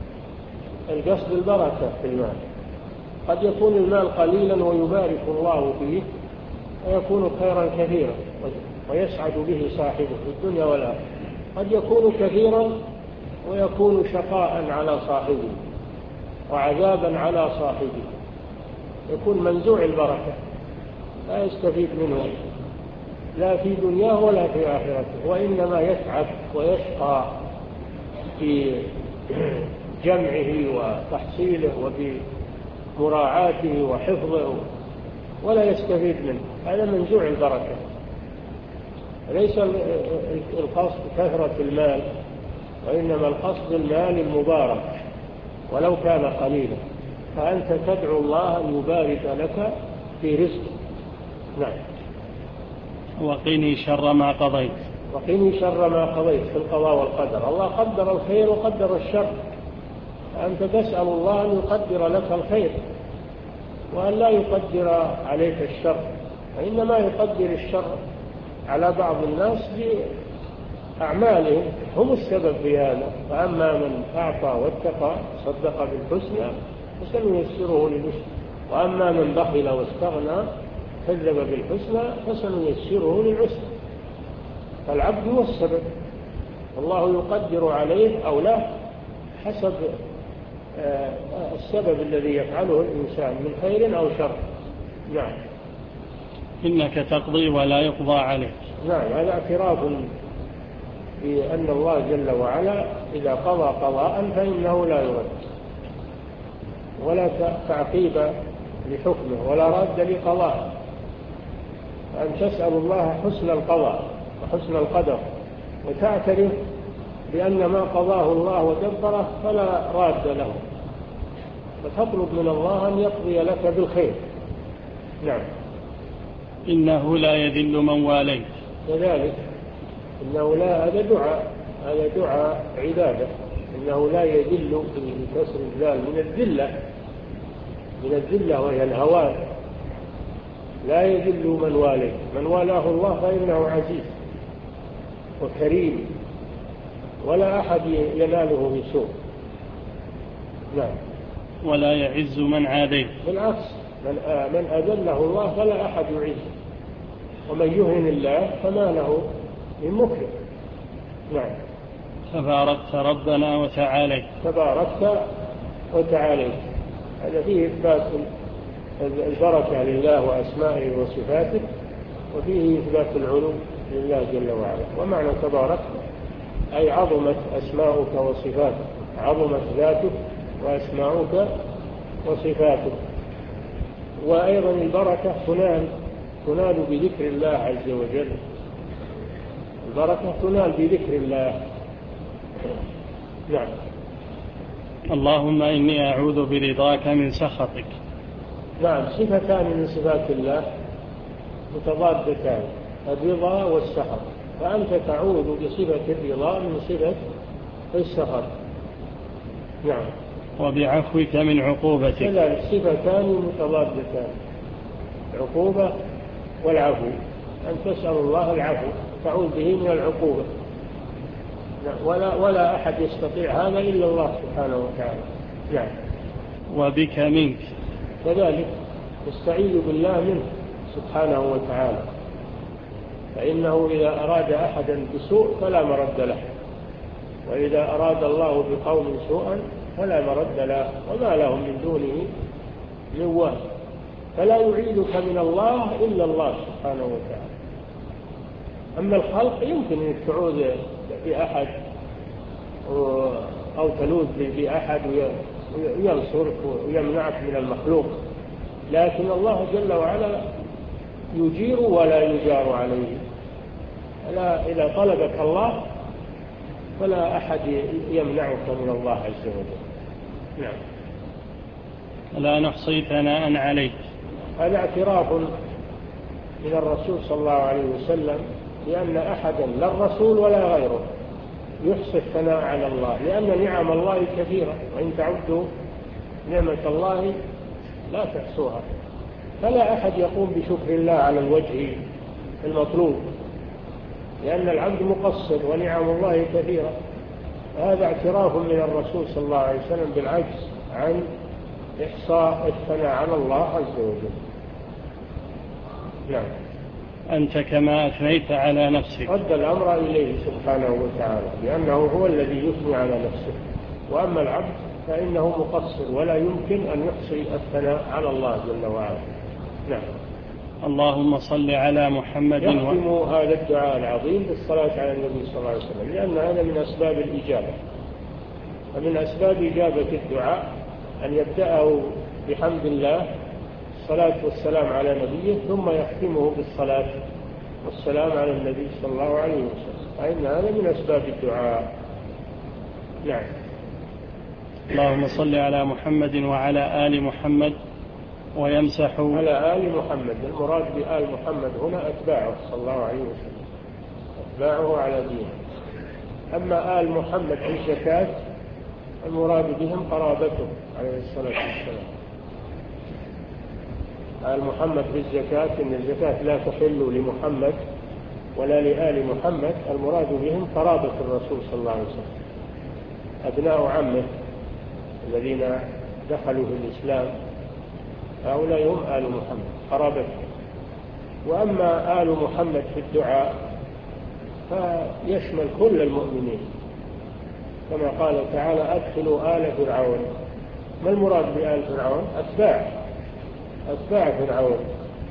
القصد البركة في المال. قد يكون المال قليلا ويبارك الله فيه ويكون خيرا كثيرا ويسعد به صاحبه في الدنيا والآخرة. قد يكون كثيرا ويكون شقاء على صاحبه وعذابا على صاحبه، يكون منزوع البركة، لا يستفيد منه لا في دنياه ولا في آخرته، وإنما يتعب ويشقى في جمعه وتحصيله وفي مراعاته وحفظه ولا يستفيد منه. هذا منزوع البركة. ليس القصد كثرة المال، وإنما القصد المال المبارك ولو كان قليلا، فأنت تدعو الله أن يبارك لك في رزقك. نعم. وقني شر ما قضيت. وقني شر ما قضيت في القضاء والقدر. الله قدر الخير وقدر الشر، فأنت تسأل الله أن يقدر لك الخير وأن لا يقدر عليك الشر، وإنما يقدر الشر على بعض الناس بأعمالهم، هم السبب في هذا. فأما من أعطى واتقى صدق بالحسنى فسنيسره لليسر، وأما من بخل واستغنى كذب بالحسنى فسنيسره للعسر. فالعبد هو السبب، والله يقدر عليه أو لا حسب السبب الذي يفعله الإنسان من خير أو شر. نعم. إنك تقضي ولا يقضى عليك. نعم. هذا اعتراف بأن الله جل وعلا إذا قضى قضاء فإنه لا يرد ولا تعقيب لحكمه ولا رد لقضاء. أن تسأل الله حسن القضاء وحسن القدر، وتعترف بأن ما قضاه الله ودبره فلا راد له، فتطلب من الله أن يقضي لك بالخير نعم. إنه لا يذل من واليت. كذلك إنه لا، هذا دعاء، هذا دعاء عبادة. إنه لا يذل بكسر الذال من الذلة، من الذلة وهي الهوان. لا يذل من واليه، من والاه الله فإنه عزيز وكريم ولا أحد يناله بسوء. نعم. ولا يعز من عاديه. بالعكس، من من أذله الله فلا أحد يعزه، ومن يهن الله فما له من مكرم. نعم. تباركت ربنا وتعاليت. تباركت وتعاليت، هذا فيه إثبات البركة لله وأسمائه وصفاته، وفيه إثبات العلو لله جل وعلا. ومعنى تباركت أي عظمت أسماؤك وصفاتك، عظمت ذاتك وأسماؤك وصفاتك. وأيضا البركة تنال تنال بذكر الله عز وجل، البركة تنال بذكر الله. نعم. اللهم إني أعوذ برضاك من سخطك. نعم، صفتان من صفات الله متضادتان، الرضا والسخط، فأنت تعوذ بصفة الرضا من صفة السخط. نعم. وبعفوك من عقوبتك. كذلك صفتان متضادتان، العقوبة والعفو، أن تسأل الله العفو تعوذ به من العقوبة، ولا ولا أحد يستطيع هذا إلا الله سبحانه وتعالى. نعم. وبك منك. كذلك يستعيذ بالله منه سبحانه وتعالى، فإنه إذا أراد أحدا بسوء فلا مرد له، وإذا أراد الله بقوم سوءا فلا مرد له، وما لهم من دونه من وال، فلا يعيدك من الله إلا الله سبحانه وتعالى. أما الخلق يمكن أن تعوذ بأحد أو تلوذ بأحد وينصرك ويمنعك من المخلوق، لكن الله جل وعلا يجير ولا يجار عليه. لا، إذا طلبك الله فلا أحد يمنعك من الله عز وجل. نعم. لا نحصي ثناء عليك. هذا اعتراف من الرسول صلى الله عليه وسلم لأن أحدا لا الرسول ولا غيره يحصي الثناء على الله، لأن نعم الله كثيرة، وإن تعدوا نعمة الله لا تحصوها. فلا أحد يقوم بشكر الله على الوجه المطلوب، لأن العبد مقصر ونعم الله كثيرة. هذا اعتراف من الرسول صلى الله عليه وسلم بالعجز عن إحصاء الثناء على الله عز وجل. نعم. أنت كما أثنيت على نفسك. رد الأمر إليه سبحانه وتعالى، لأنه هو الذي يثني على نفسه، وأما العبد فإنه مقصر ولا يمكن أن يحصي الثناء على الله جل وعلا. نعم. اللهم صل على محمد. يختم و... هذا الدعاء العظيم بالصلاة على النبي صلى الله عليه وسلم، لأن هذا من أسباب الإجابة. ومن أسباب إجابة الدعاء أن يبدأه بحمد الله الصلاة والسلام على نبيه، ثم يختمه بالصلاة والسلام على النبي صلى الله عليه وسلم، فإن هذا من أسباب الدعاء. نعم. اللهم صل على محمد وعلى آل محمد ويمسح على آل محمد. المراد بآل محمد هنا أتباعه صلى الله عليه وسلم، أتباعه على دينه. أما آل محمد في الزكاة المراد بهم قرابته عليه الصلاة والسلام. آل محمد في الزكاة إن الزكاة لا تحل لمحمد ولا لآل محمد، المراد بهم قرابة الرسول صلى الله عليه وسلم، أبناء عمه الذين دخلوا في الإسلام، هؤلاء هم آل محمد قرابته. وأما آل محمد في الدعاء فيشمل كل المؤمنين، كما قال تعالى أدخلوا آل فرعون. ما المراد بآل فرعون؟ أتباع أتباع فرعون.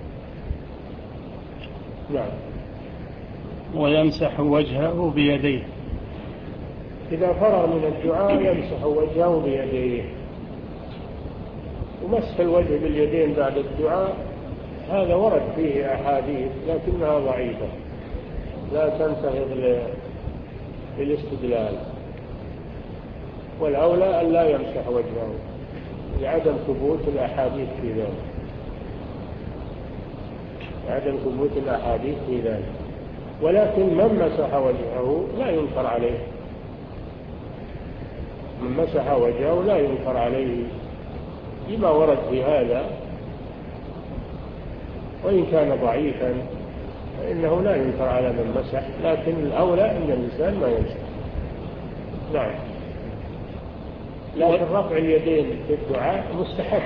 نعم. ويمسح وجهه بيديه. إذا فرغ من الدعاء يمسح وجهه بيديه. ومسح الوجه باليدين بعد الدعاء هذا ورد فيه أحاديث لكنها ضعيفة لا تنتهض للاستدلال، والأولى أن لا يمسح وجهه لعدم ثبوت الأحاديث في ذلك. عدم ثبوت الأحاديث في ذلك. ولكن من مسح وجهه لا ينكر عليه، من مسح وجهه لا ينكر عليه لما ورد في هذا، وإن كان ضعيفا فإنه لا ينكر على من مسح، لكن الأولى أن الإنسان ما يمسح. نعم. لكن رفع اليدين في الدعاء مستحب،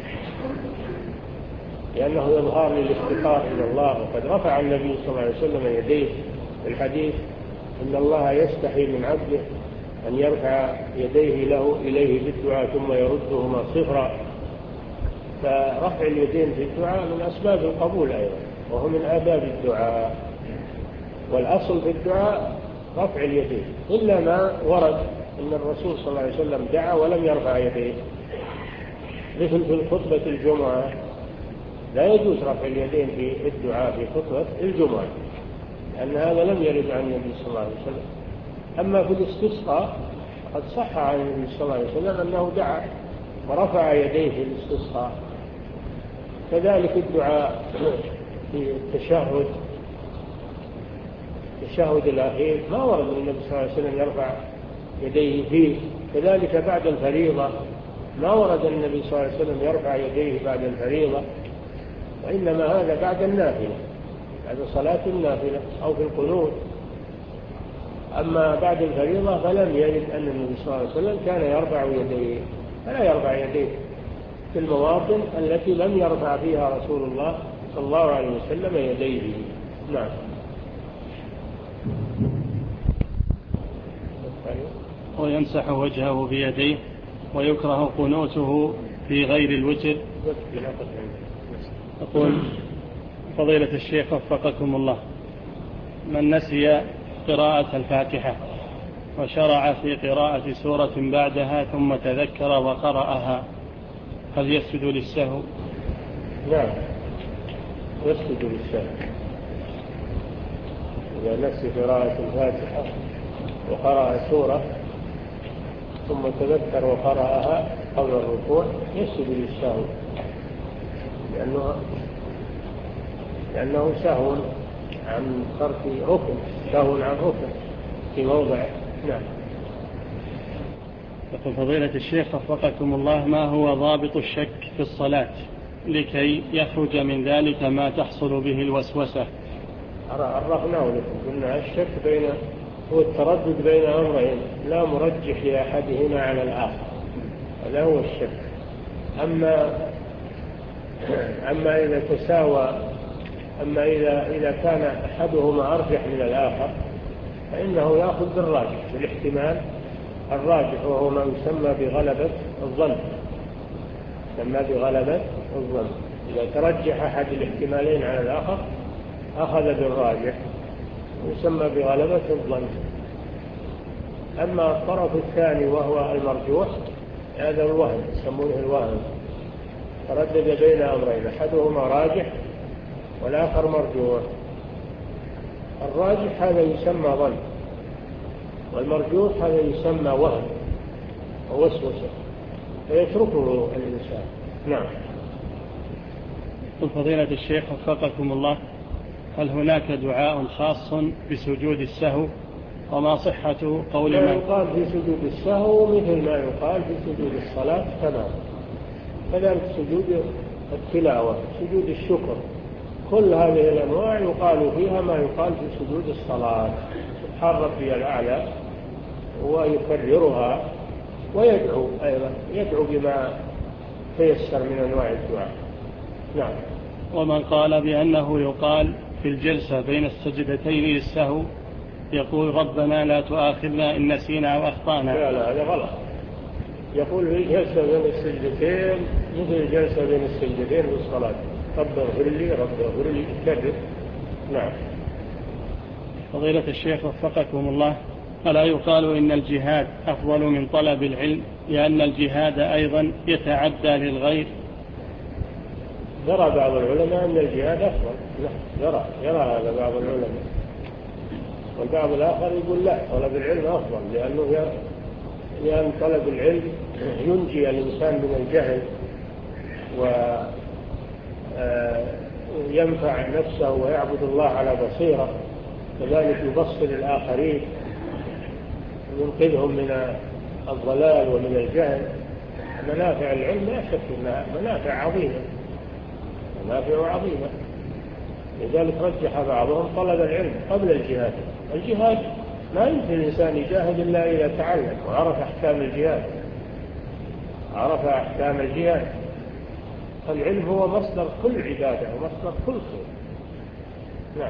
لأنه يظهر للافتقار إلى الله، وقد رفع النبي صلى الله عليه وسلم يديه في الحديث إن الله يستحي من عبده أن يرفع يديه له إليه في الدعاء ثم يردهما صفرا. فرفع اليدين في الدعاء من أسباب القبول أيضا، وهو من آداب الدعاء، والأصل في الدعاء رفع اليدين، إلا ما ورد أن الرسول صلى الله عليه وسلم دعا ولم يرفع يديه، مثل في خطبة الجمعة لا يجوز رفع اليدين في الدعاء في خطبة الجمعة، لأن هذا لم يرد عن النبي صلى الله عليه وسلم. أما في الاستسقاء قد صح عن النبي صلى الله عليه وسلم أنه دعا ورفع يديه في الاستسقاء. كذلك الدعاء في التشهد التشهد الأخير ما ورد من النبي صلى الله عليه وسلم يرفع يديه فيه. كذلك بعد الفريضة ما ورد النبي صلى الله عليه وسلم يرفع يديه بعد الفريضة، وإنما هذا بعد النافلة، بعد صلاة النافلة أو في القنوت. أما بعد الفريضة فلم يرد أن النبي صلى الله عليه وسلم كان يرفع يديه، فلا يرفع يديه في المواطن التي لم يرفع فيها رسول الله صلى الله عليه وسلم يديه. نعم. ويمسح وجهه بيديه، ويكره قنوته في غير الوتر. يقول فضيلة الشيخ وفقكم الله، من نسي قراءة الفاتحة وشرع في قراءة سورة بعدها ثم تذكر وقرأها هل يسجد للسهو؟ نعم يسجد للسهو. إذا نسي قراءة الفاتحة وقرأ سورة ثم تذكر وقرأها قبل الركوع يسجد للسهو، لأنه لأنه سهو عن ترك ركن، سهو عن ركن في موضع. نعم. يقول فضيلة الشيخ وفقكم الله، ما هو ضابط الشك في الصلاة لكي يخرج من ذلك ما تحصل به الوسوسة؟ عرفناه لكم، قلنا الشك بين هو التردد بين أمرين لا مرجح لأحدهما على الآخر، هذا هو الشك. أما أما إذا تساوى أما إذا إذا كان أحدهما أرجح من الآخر فإنه يأخذ بالراجح، بالاحتمال الراجح، وهو ما يسمى بغلبة الظن، يسمى بغلبة الظن. إذا ترجح أحد الاحتمالين على الآخر أخذ بالراجح، يسمى بغلبة الظن. أما الطرف الثاني وهو المرجوح هذا الوهم، يسمونه الوهم، تردد بين أمرين أحدهما راجح والآخر مرجوح. الراجح هذا يسمى ظن، والمرجوح هذا يسمى وهم ووسوسة، فيتركه الإنسان. نعم. قل فضيلة الشيخ وفقكم الله، هل هناك دعاء خاص بسجود السهو؟ وما صحة قول ما من يقال في سجود السهو مثل ما يقال في سجود الصلاة تمام، كذلك سجود التلاوة، سجود الشكر، كل هذه الأنواع يقال فيها ما يقال في سجود الصلاة، سبحان ربي الأعلى، ويكررها ويدعو أيضا، يدعو بما تيسر من أنواع الدعاء. نعم. ومن قال بأنه يقال في الجلسة بين السجدتين للسهو يقول ربنا لا تؤاخذنا إن نسينا أو أخطأنا؟ لا لا هذا غلط. يقول في الجلسة بين السجدتين مثل الجلسة بين السجدتين في الصلاة، رب اغفر لي رب اغفر لي، كرر. نعم. فضيلة الشيخ وفقكم الله، ألا يقال إن الجهاد أفضل من طلب العلم لأن الجهاد أيضا يتعدى للغير؟ يرى بعض العلماء أن الجهاد أفضل، يرى يرى هذا بعض العلماء، والبعض الآخر يقول لا، طلب العلم أفضل، لأنه لأن طلب العلم ينجي الإنسان من الجهل و ينفع نفسه ويعبد الله على بصيرة، كذلك يبصر الآخرين وينقذهم من الضلال ومن الجهل. منافع العلم لا شك أنها منافع عظيمة، منافع عظيمة. لذلك رجح بعضهم طلب العلم قبل الجهاد. الجهاد ما يمكن الإنسان يجاهد إلا إذا تعلم وعرف أحكام الجهاد، عرف أحكام الجهاد. العلم هو مصدر كل عبادة ومصدر كل خير. نعم.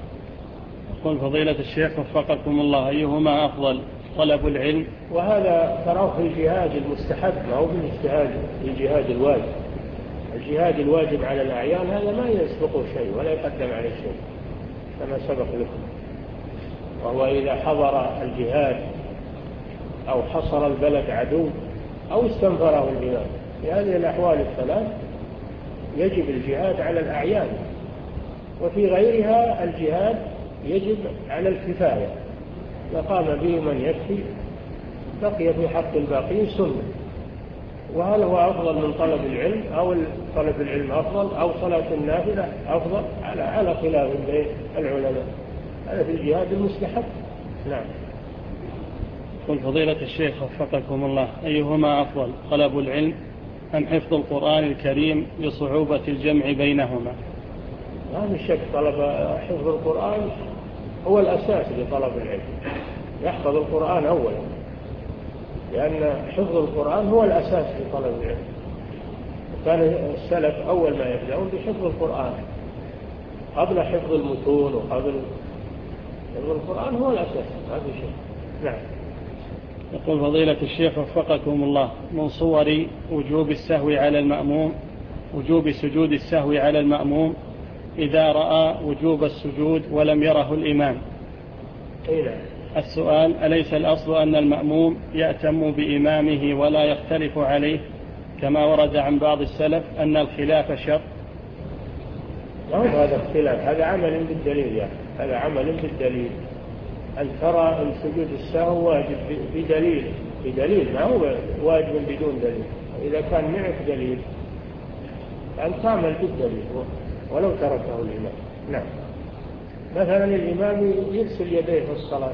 يقول فضيلة الشيخ وفقكم الله، أيهما أفضل، طلب العلم؟ وهذا تراه في الجهاد المستحب، ما هو بالاجتهاد، الجهاد الواجب. الجهاد الواجب على الأعيان هذا ما يسبقه شيء ولا يقدم عليه شيء كما سبق لكم، وهو إذا حضر الجهاد أو حصر البلد عدو أو استنفره الإمام. في هذه الأحوال الثلاث يجب الجهاد على الأعيان، وفي غيرها الجهاد يجب على الكفاية، فقام به من يكفي بقي في حق الباقين سنة. وهل هو أفضل من طلب العلم أو طلب العلم أفضل أو صلاة النافلة أفضل؟ على على خلاف بين العلماء، هذا في الجهاد المستحب. نعم. قل فضيلة الشيخ وفقكم الله، أيهما أفضل، طلب العلم أم حفظ القرآن الكريم لصعوبة الجمع بينهما؟ ما في شك طلب حفظ القرآن هو الأساس لطلب العلم، يحفظ القرآن أولا، لأن حفظ القرآن هو الأساس لطلب العلم. كان السلف أول ما يبدأون بحفظ القرآن قبل حفظ المتون، وقبل حفظ القرآن هو الأساس، ما في شك. نعم. يقول فضيلة الشيخ وفقكم الله، من صور وجوب السهو على المأموم وجوب سجود السهو على المأموم إذا رأى وجوب السجود ولم يره الإمام. إيه؟ السؤال: أليس الأصل أن المأموم يأتم بإمامه ولا يختلف عليه كما ورد عن بعض السلف أن الخلاف شر؟ ما هو هذا اختلاف، هذا عمل بالدليل، يعني هذا عمل بالدليل. أن ترى أن سجود السهو واجب بدليل، بدليل ما هو واجب بدون دليل. إذا كان معك دليل أن تعمل بالدليل ولو تركه الإمام. نعم. مثلا الإمام يغسل يديه في الصلاة،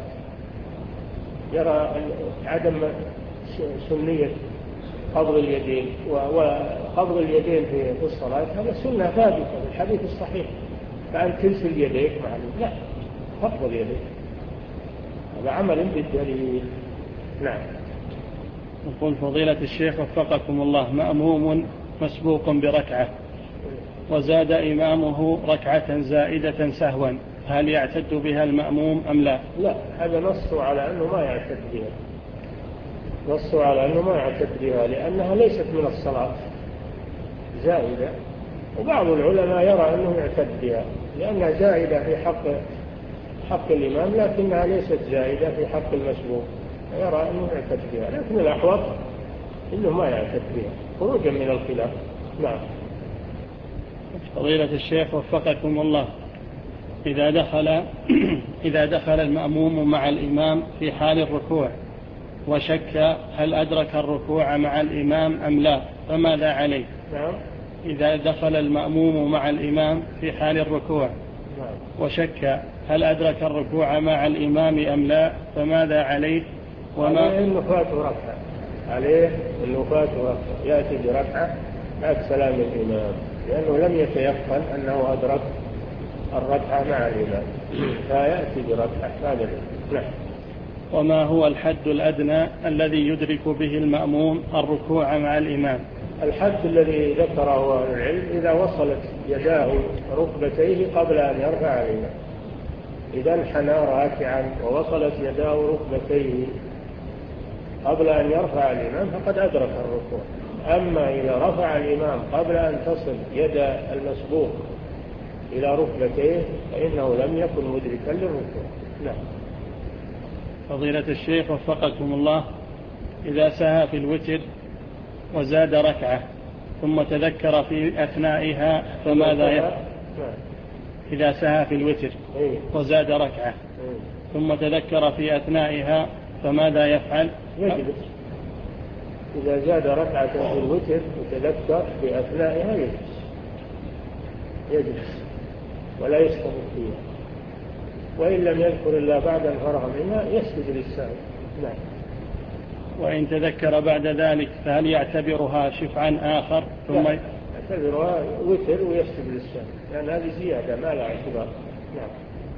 يرى عدم سنية قبض اليدين، وقبض اليدين في الصلاة هذا سنة ثابتة في الحديث الصحيح، فأن تغسل يديك معلوم، لا تقبض يديك، هذا عمل بالدليل. نعم. يقول فضيلة الشيخ وفقكم الله، مأموم مسبوق بركعة وزاد إمامه ركعة زائدة سهوا، هل يعتد بها المأموم أم لا؟ لا، هذا نص على أنه ما يعتد بها، نص على أنه ما يعتد بها لأنها ليست من الصلاة زائدة. وبعض العلماء يرى أنه يعتد بها لأنها زائدة في حق حق الإمام، لكنها ليست زائدة في حق المسبوق، يرى أنه يعتد بها، لكن الأحوط إنه ما يعتد بها خروجا من الخلاف. نعم. فضيلة الشيخ وفقكم الله، إذا دخل إذا دخل المأموم مع الإمام في حال الركوع وشك هل أدرك الركوع مع الإمام أم لا، فماذا عليه؟ نعم. إذا دخل المأموم مع الإمام في حال الركوع وشك هل أدرك الركوع مع الإمام أم لا، فماذا عليه؟ وما عليه إنه فاته ركعة، عليه إنه فاته ركعة، يأتي بركعة بعد سلام الإمام، لأنه لم يتيقن أنه أدرك الركعة مع الإمام، فيأتي بركعة. هذا نعم. وما هو الحد الأدنى الذي يدرك به المأموم الركوع مع الإمام؟ الحد الذي ذكره أهل العلم إذا وصلت يداه ركبتيه قبل أن يرفع الإمام، إذا انحنى راكعا ووصلت يداه ركبتيه قبل أن يرفع الإمام فقد أدرك الركوع. أما إذا رفع الإمام قبل أن تصل يد المسبوق إلى ركبتيه فإنه لم يكن مدركا للركوع. نعم. فضيلة الشيخ وفقكم الله، إذا سهى في الوتر وزاد ركعة ثم تذكر في أثنائها فماذا يفعل؟ إذا سهى في الوتر وزاد ركعة ثم تذكر في أثنائها فماذا يفعل؟ يجلس. إذا زاد ركعة في الوتر وتذكر في أثنائها يجلس، يجلس ولا يستمر فيها، وإن لم يذكر إلا بعد أن فرغ منها يسجد للسهو. نعم. وإن تذكر بعد ذلك فهل يعتبرها شفعا آخر ثم لا. يعتبرها وتر ويسجد للسهو، لأن هذه زيادة ما لا اعتبار. نعم.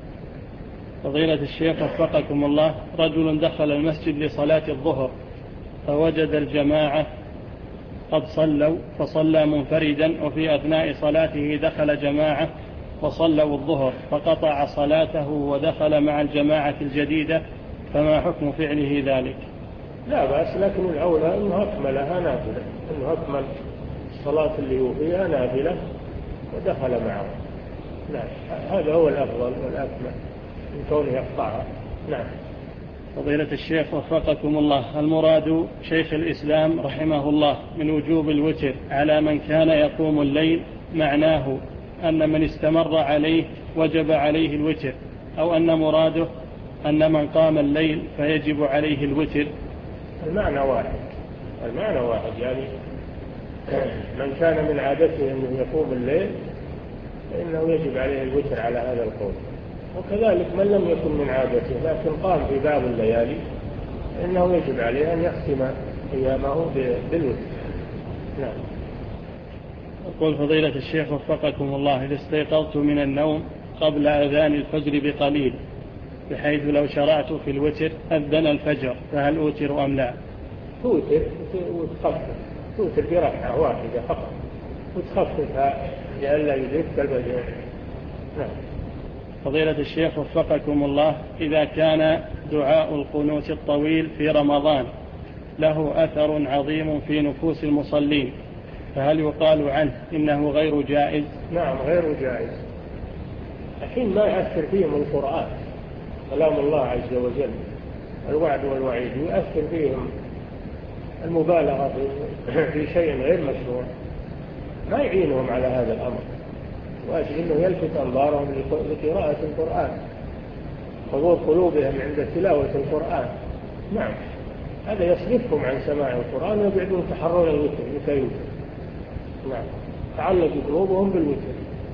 فضيلة الشيخ وفقكم الله، رجل دخل المسجد لصلاة الظهر فوجد الجماعة قد صلوا فصلى منفردا، وفي أثناء صلاته دخل جماعة وصلوا الظهر فقطع صلاته ودخل مع الجماعة الجديدة، فما حكم فعله ذلك؟ لا بأس، لكن الأولى أنه أكملها نافلة، أنه أكمل الصلاة اللي هو فيها نافلة ودخل معه. نعم، هذا هو الأفضل والأكمل من كونه يقطعها. نعم. فضيلة الشيخ وفقكم الله، المراد شيخ الإسلام رحمه الله من وجوب الوتر على من كان يقوم الليل معناه أن من استمر عليه وجب عليه الوتر، أو أن مراده أن من قام الليل فيجب عليه الوتر؟ المعنى واحد، المعنى واحد يعني من كان من عادته أنه يقوم الليل فإنه يجب عليه الوتر على هذا القول، وكذلك من لم يكن من عادته لكن قام في بعض الليالي فإنه يجب عليه أن يختم أيامه بالوتر. نعم. أقول فضيلة الشيخ وفقكم الله، إذا استيقظت من النوم قبل أذان الفجر بقليل بحيث لو شرعت في الوتر أذن الفجر فهل أوتر أم لا؟ توتر وتخفف، توتر بركعة واحدة فقط وتخففها لئلا يدرك الفجر. نعم. فضيلة الشيخ وفقكم الله، إذا كان دعاء القنوت الطويل في رمضان له أثر عظيم في نفوس المصلين فهل يقال عنه إنه غير جائز؟ نعم غير جائز، الحين ما يأثر فيهم القرآن كلام الله عز وجل، الوعد والوعيد يؤثر فيهم المبالغة في شيء غير مشروع، ما يعينهم على هذا الأمر، واجب أنه يلفت أنظارهم لقراءة القرآن، حضور قلوبهم عند تلاوة القرآن. نعم، هذا يصرفهم عن سماع القرآن ويبعدون تحرون الوتر لكيوتر. نعم، تعلق قلوبهم بالوتر.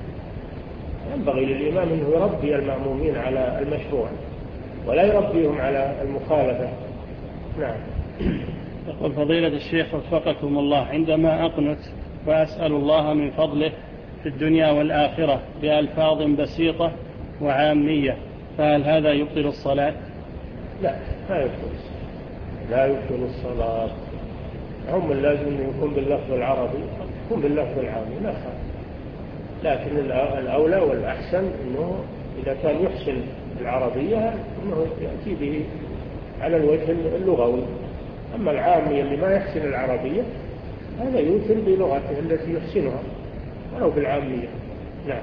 ينبغي للإمام أنه يربي المأمومين على المشروع ولا يربيهم على المخالفة. نعم. يقول فضيلة الشيخ وفقكم الله، عندما أقنت وأسأل الله من فضله في الدنيا والآخرة بألفاظ بسيطة وعامية فهل هذا يبطل الصلاة؟ لا، لا يبطل، لا يبطل الصلاة. هم اللازم أن يكون باللفظ العربي يكون باللفظ العامي لا خالف، لكن الأولى والأحسن أنه إذا كان يحسن العربية أنه يأتي به على الوجه اللغوي، أما العامي اللي ما يحسن العربية هذا يوتر بلغته التي يحسنها ولو بالعامية. نعم.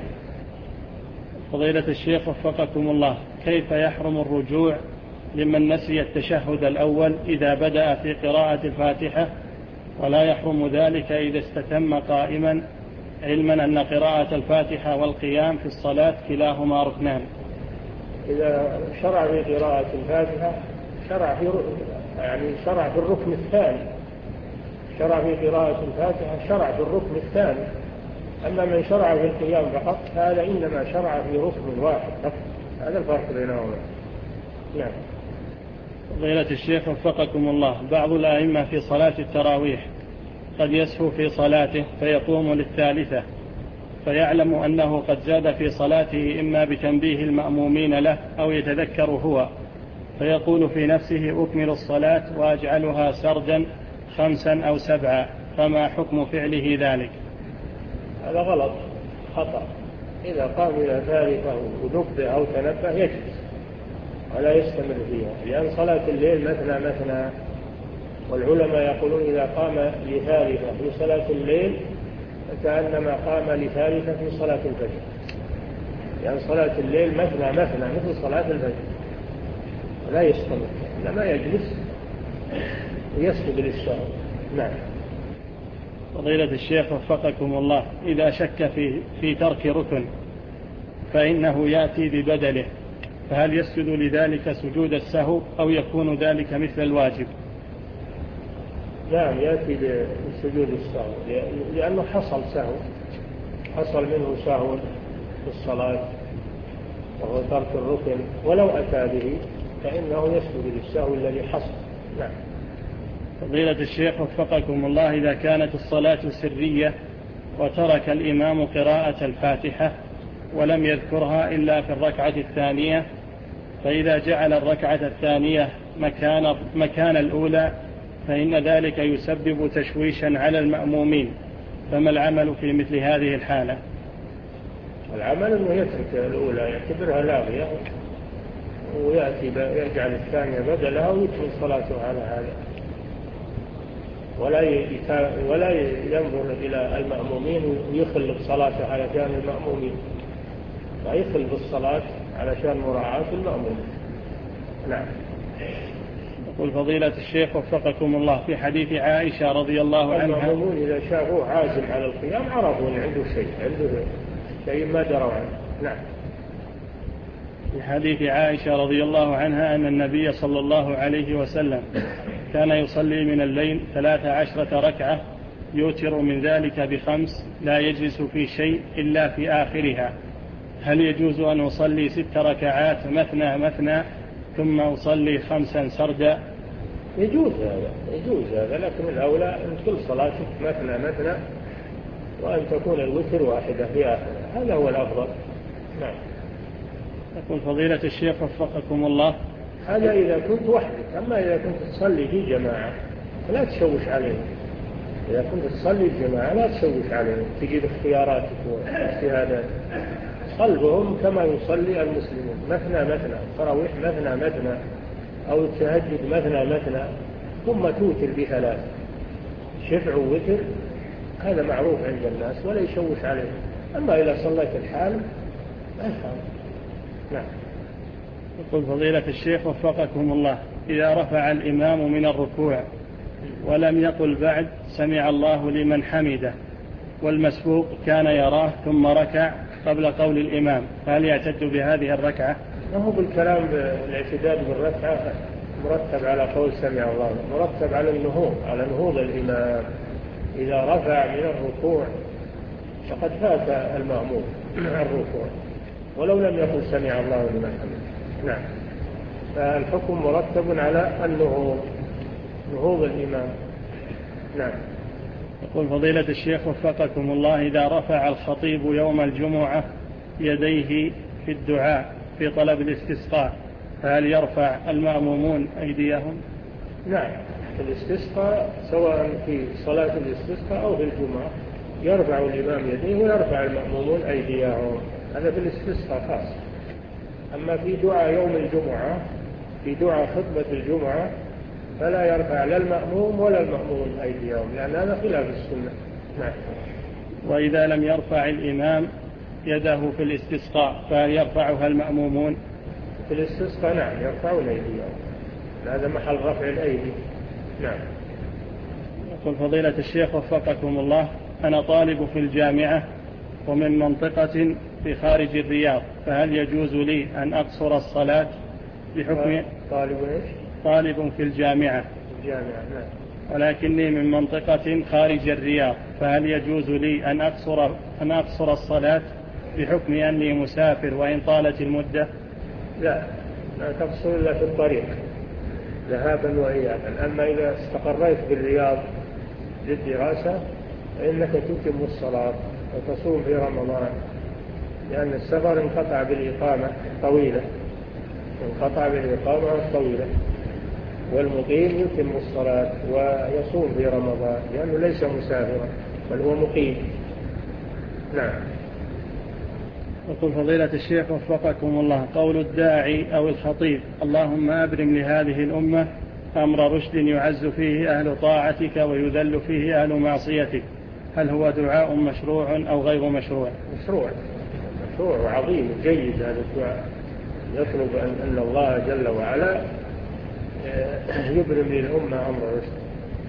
فضيلة الشيخ وفقكم الله، كيف يحرم الرجوع لمن نسي التشهد الأول إذا بدأ في قراءة الفاتحة ولا يحرم ذلك إذا استتم قائما، علما أن قراءة الفاتحة والقيام في الصلاة كلاهما ركنان؟ إذا شرع في قراءة الفاتحة شرع في يعني شرع في الركن الثاني، شرع في قراءة الفاتحة شرع في الركن الثاني، أما من شرع في القيام فقط هذا إنما شرع في ركن واحد فقط، هذا الفرق بينهما. نعم. فضيلة الشيخ وفقكم الله، بعض الأئمة في صلاة التراويح قد يسهو في صلاته فيقوم للثالثة فيعلم أنه قد زاد في صلاته إما بتنبيه المأمومين له أو يتذكر هو فيقول في نفسه أكمل الصلاة وأجعلها سردا خمسا أو سبعا، فما حكم فعله ذلك؟ هذا غلط خطأ، إذا قام إلى ثالثة ونبه أو تنبه يجلس ولا يستمر فيها، لأن صلاة الليل مثنى مثنى، والعلماء يقولون إذا قام لثالثة في صلاة الليل فكأنما قام لثالثة في صلاة الفجر، لأن صلاة الليل مثنى مثنى مثل صلاة الفجر، ولا يستمر إنما يجلس ويسجد للسهو. نعم. فضيلة الشيخ وفقكم الله، إذا شك في, في ترك ركن فإنه يأتي ببدله فهل يسجد لذلك سجود السهو أو يكون ذلك مثل الواجب؟ نعم، يأتي بسجود السهو لأنه حصل سهو، حصل منه سهو في الصلاة وهو ترك الركن ولو أتى به فإنه يسجد للسهو الذي حصل. نعم. فضيلة الشيخ وفقكم الله، إذا كانت الصلاة سرية وترك الإمام قراءة الفاتحة ولم يذكرها إلا في الركعة الثانية، فإذا جعل الركعة الثانية مكان, مكان الأولى فإن ذلك يسبب تشويشا على المأمومين، فما العمل في مثل هذه الحالة؟ العمل أنه يترك الأولى يعتبرها لاغية ويأتي يجعل الثانية بدلها ويكمل صلاته على هذا، ولا ولا ينظر إلى المأمومين ويخل بصلاته على جانب المأمومين، فيخل بالصلاة علشان مراعاة المأمومين. نعم. يقول فضيلة الشيخ وفقكم الله، في حديث عائشة رضي الله عنها، المأمومون إذا شافوه عازم على القيام عرفوا أن عنده شيء عنده شيء ما دروا عنه. نعم. في حديث عائشة رضي الله عنها أن النبي صلى الله عليه وسلم كان يصلي من الليل ثلاث عشرة ركعة يوتر من ذلك بخمس لا يجلس في شيء إلا في آخرها، هل يجوز أن أصلي ست ركعات مثنى مثنى ثم أصلي خمسا سردا؟ يجوز هذا يجوز هذا لكن الأولى أن كل صلاتك مثنى مثنى وأن تكون الوتر واحدة في آخرها، هذا هو الأفضل. نعم. يقول فضيلة الشيخ وفقكم الله، هذا إذا كنت وحدك، أما إذا كنت تصلي في جماعة لا تشوش عليهم، إذا كنت تصلي في جماعة لا تشوش عليهم، تجيب اختياراتك واجتهاداتك، صلبهم كما يصلي المسلمون مثنى مثنى، تراويح مثنى مثنى أو التهجد مثنى مثنى ثم توتر بثلاث، شفع ووتر، هذا معروف عند الناس ولا يشوش عليهم. أما إذا صليت الحال ما يفعل. نعم. يقول فضيلة الشيخ وفقكم الله، إذا رفع الإمام من الركوع ولم يقل بعد سمع الله لمن حمده والمسبوق كان يراه ثم ركع قبل قول الإمام، فهل يعتد بهذه الركعة؟ ما هو بالكلام بالاعتداد بالركعة مرتب على قول سمع الله، مرتب على النهوض على نهوض الإمام. إذا رفع من الركوع فقد فات المأموم الركوع ولو لم يقل سمع الله لمن حمده. نعم. فالحكم مرتب على النهوض، نهوض الإمام. نعم. يقول فضيلة الشيخ وفقكم الله، إذا رفع الخطيب يوم الجمعة يديه في الدعاء في طلب الاستسقاء فهل يرفع المأمومون أيديهم؟ نعم. في الاستسقاء سواء في صلاة الاستسقاء أو في الجمعة يرفع الإمام يديه ويرفع المأمومون أيديهم، هذا في الاستسقاء خاص. أما في دعاء يوم الجمعة، في دعاء خطبة الجمعة فلا يرفع لا المأموم ولا المأموم أيديهم لأن هذا خلاف السنة. نعم. وإذا لم يرفع الإمام يده في الاستسقاء فهل يرفعها المأمومون؟ في الاستسقاء نعم يرفعون أيديهم، هذا محل رفع الأيدي. نعم. يقول فضيلة الشيخ وفقكم الله، أنا طالب في الجامعة ومن منطقة في خارج الرياض، فهل يجوز لي أن أقصر الصلاة بحكم طالب إيش؟ طالب في الجامعة الجامعة نعم. ولكني من منطقة خارج الرياض، فهل يجوز لي أن أقصر أن أقصر الصلاة بحكم أني مسافر وإن طالت المدة؟ لا، لا تقصر إلا في الطريق ذهابا وإيابا. أما إذا استقريت بالرياض للدراسة فإنك تتم الصلاة وتصوم في رمضان، لأن السفر انقطع بالإقامة الطويلة انقطع بالإقامة الطويلة، والمقيم يتم الصلاة ويصوم في رمضان لأنه ليس مسافرا بل هو مقيم. نعم. يقول فضيلة الشيخ وفقكم الله، قول الداعي أو الخطيب اللهم أبرم لهذه الأمة أمر رشد يعز فيه أهل طاعتك ويذل فيه أهل معصيتك، هل هو دعاء مشروع أو غير مشروع؟ مشروع مشروع وعظيم جيد هذا الدعاء، يطلب أن, أن الله جل وعلا يبرم للأمة أمر رشد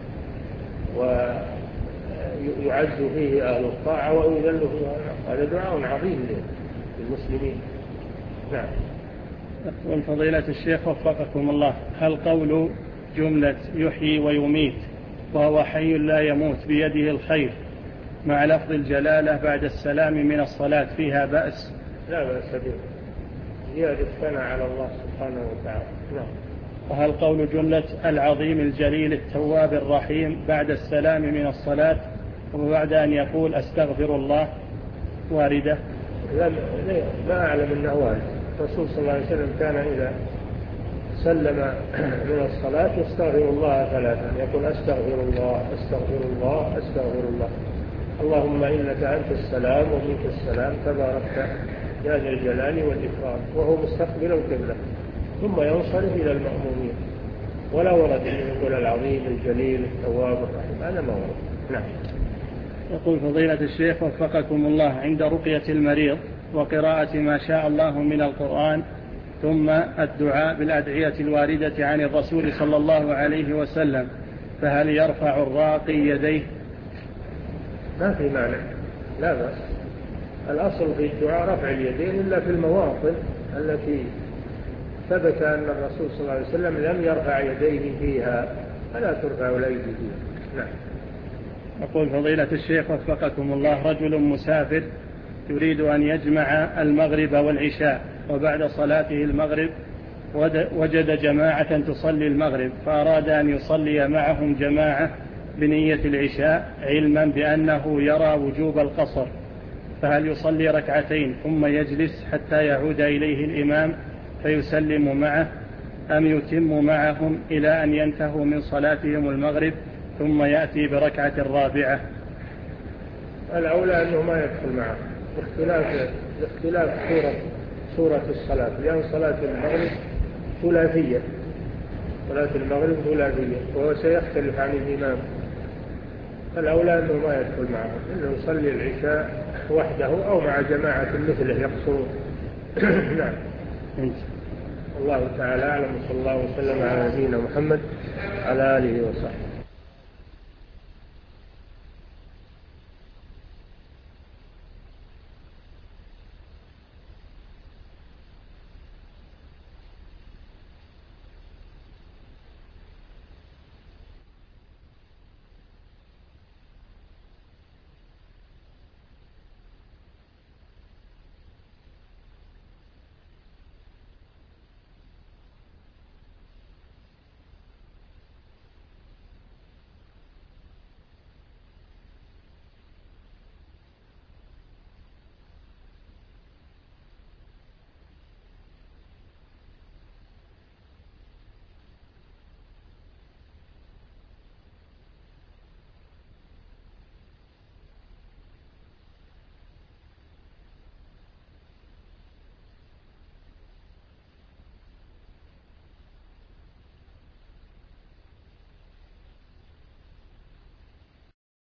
ويعز فيه أهل الطاعة ويذل فيه، هذا دعاء عظيم للمسلمين. نعم. يقول فضيلة الشيخ وفقكم الله، هل قول جملة يحيي ويميت وهو حي لا يموت بيده الخير مع لفظ الجلالة بعد السلام من الصلاة فيها بأس؟ لا بأس به، زيادة ثناء على الله سبحانه وتعالى. نعم. وهل قول جملة العظيم الجليل التواب الرحيم بعد السلام من الصلاة وبعد أن يقول أستغفر الله واردة؟ لا, لا أعلم أنه وارد. الرسول صلى الله عليه وسلم كان إذا سلم من الصلاة يستغفر الله ثلاثا، يقول أستغفر الله أستغفر الله أستغفر الله، اللهم إنك أنت السلام ومنك السلام تباركت يا ذا الجلال والإكرام، وهو مستقبل القبلة، ثم ينصرف إلى المأمومين. ولا ورد أن يقول العظيم الجليل التواب الرحيم، هذا ما ورد. نعم. يقول فضيلة الشيخ وفقكم الله، عند رقية المريض وقراءة ما شاء الله من القرآن ثم الدعاء بالأدعية الواردة عن الرسول صلى الله عليه وسلم، فهل يرفع الراقي يديه؟ ما في مانع، لا بأس. الأصل في الدعاء رفع اليدين إلا في المواطن التي ثبت أن الرسول صلى الله عليه وسلم لم يرفع يديه فيها فلا ترفع الأيدي فيها. نعم. يقول فضيلة الشيخ وفقكم الله، رجل مسافر يريد أن يجمع المغرب والعشاء، وبعد صلاته المغرب وجد جماعة تصلي المغرب فأراد أن يصلي معهم جماعة بنية العشاء علما بأنه يرى وجوب القصر، فهل يصلي ركعتين ثم يجلس حتى يعود إليه الإمام فيسلم معه، أم يتم معهم إلى أن ينتهوا من صلاتهم المغرب ثم يأتي بركعة الرابعة؟ الأولى أنه ما يدخل معه باختلاف باختلاف سورة سورة الصلاة، لأن صلاة المغرب ثلاثية، صلاة المغرب ثلاثية وهو سيختلف عن الإمام. الأولى أنه ما يدخل معه، إنه يصلي العشاء وحده أو مع جماعة مثله يقصرون. نعم. الله تعالى أعلم، صلى الله وسلم على نبينا محمد على آله وصحبه.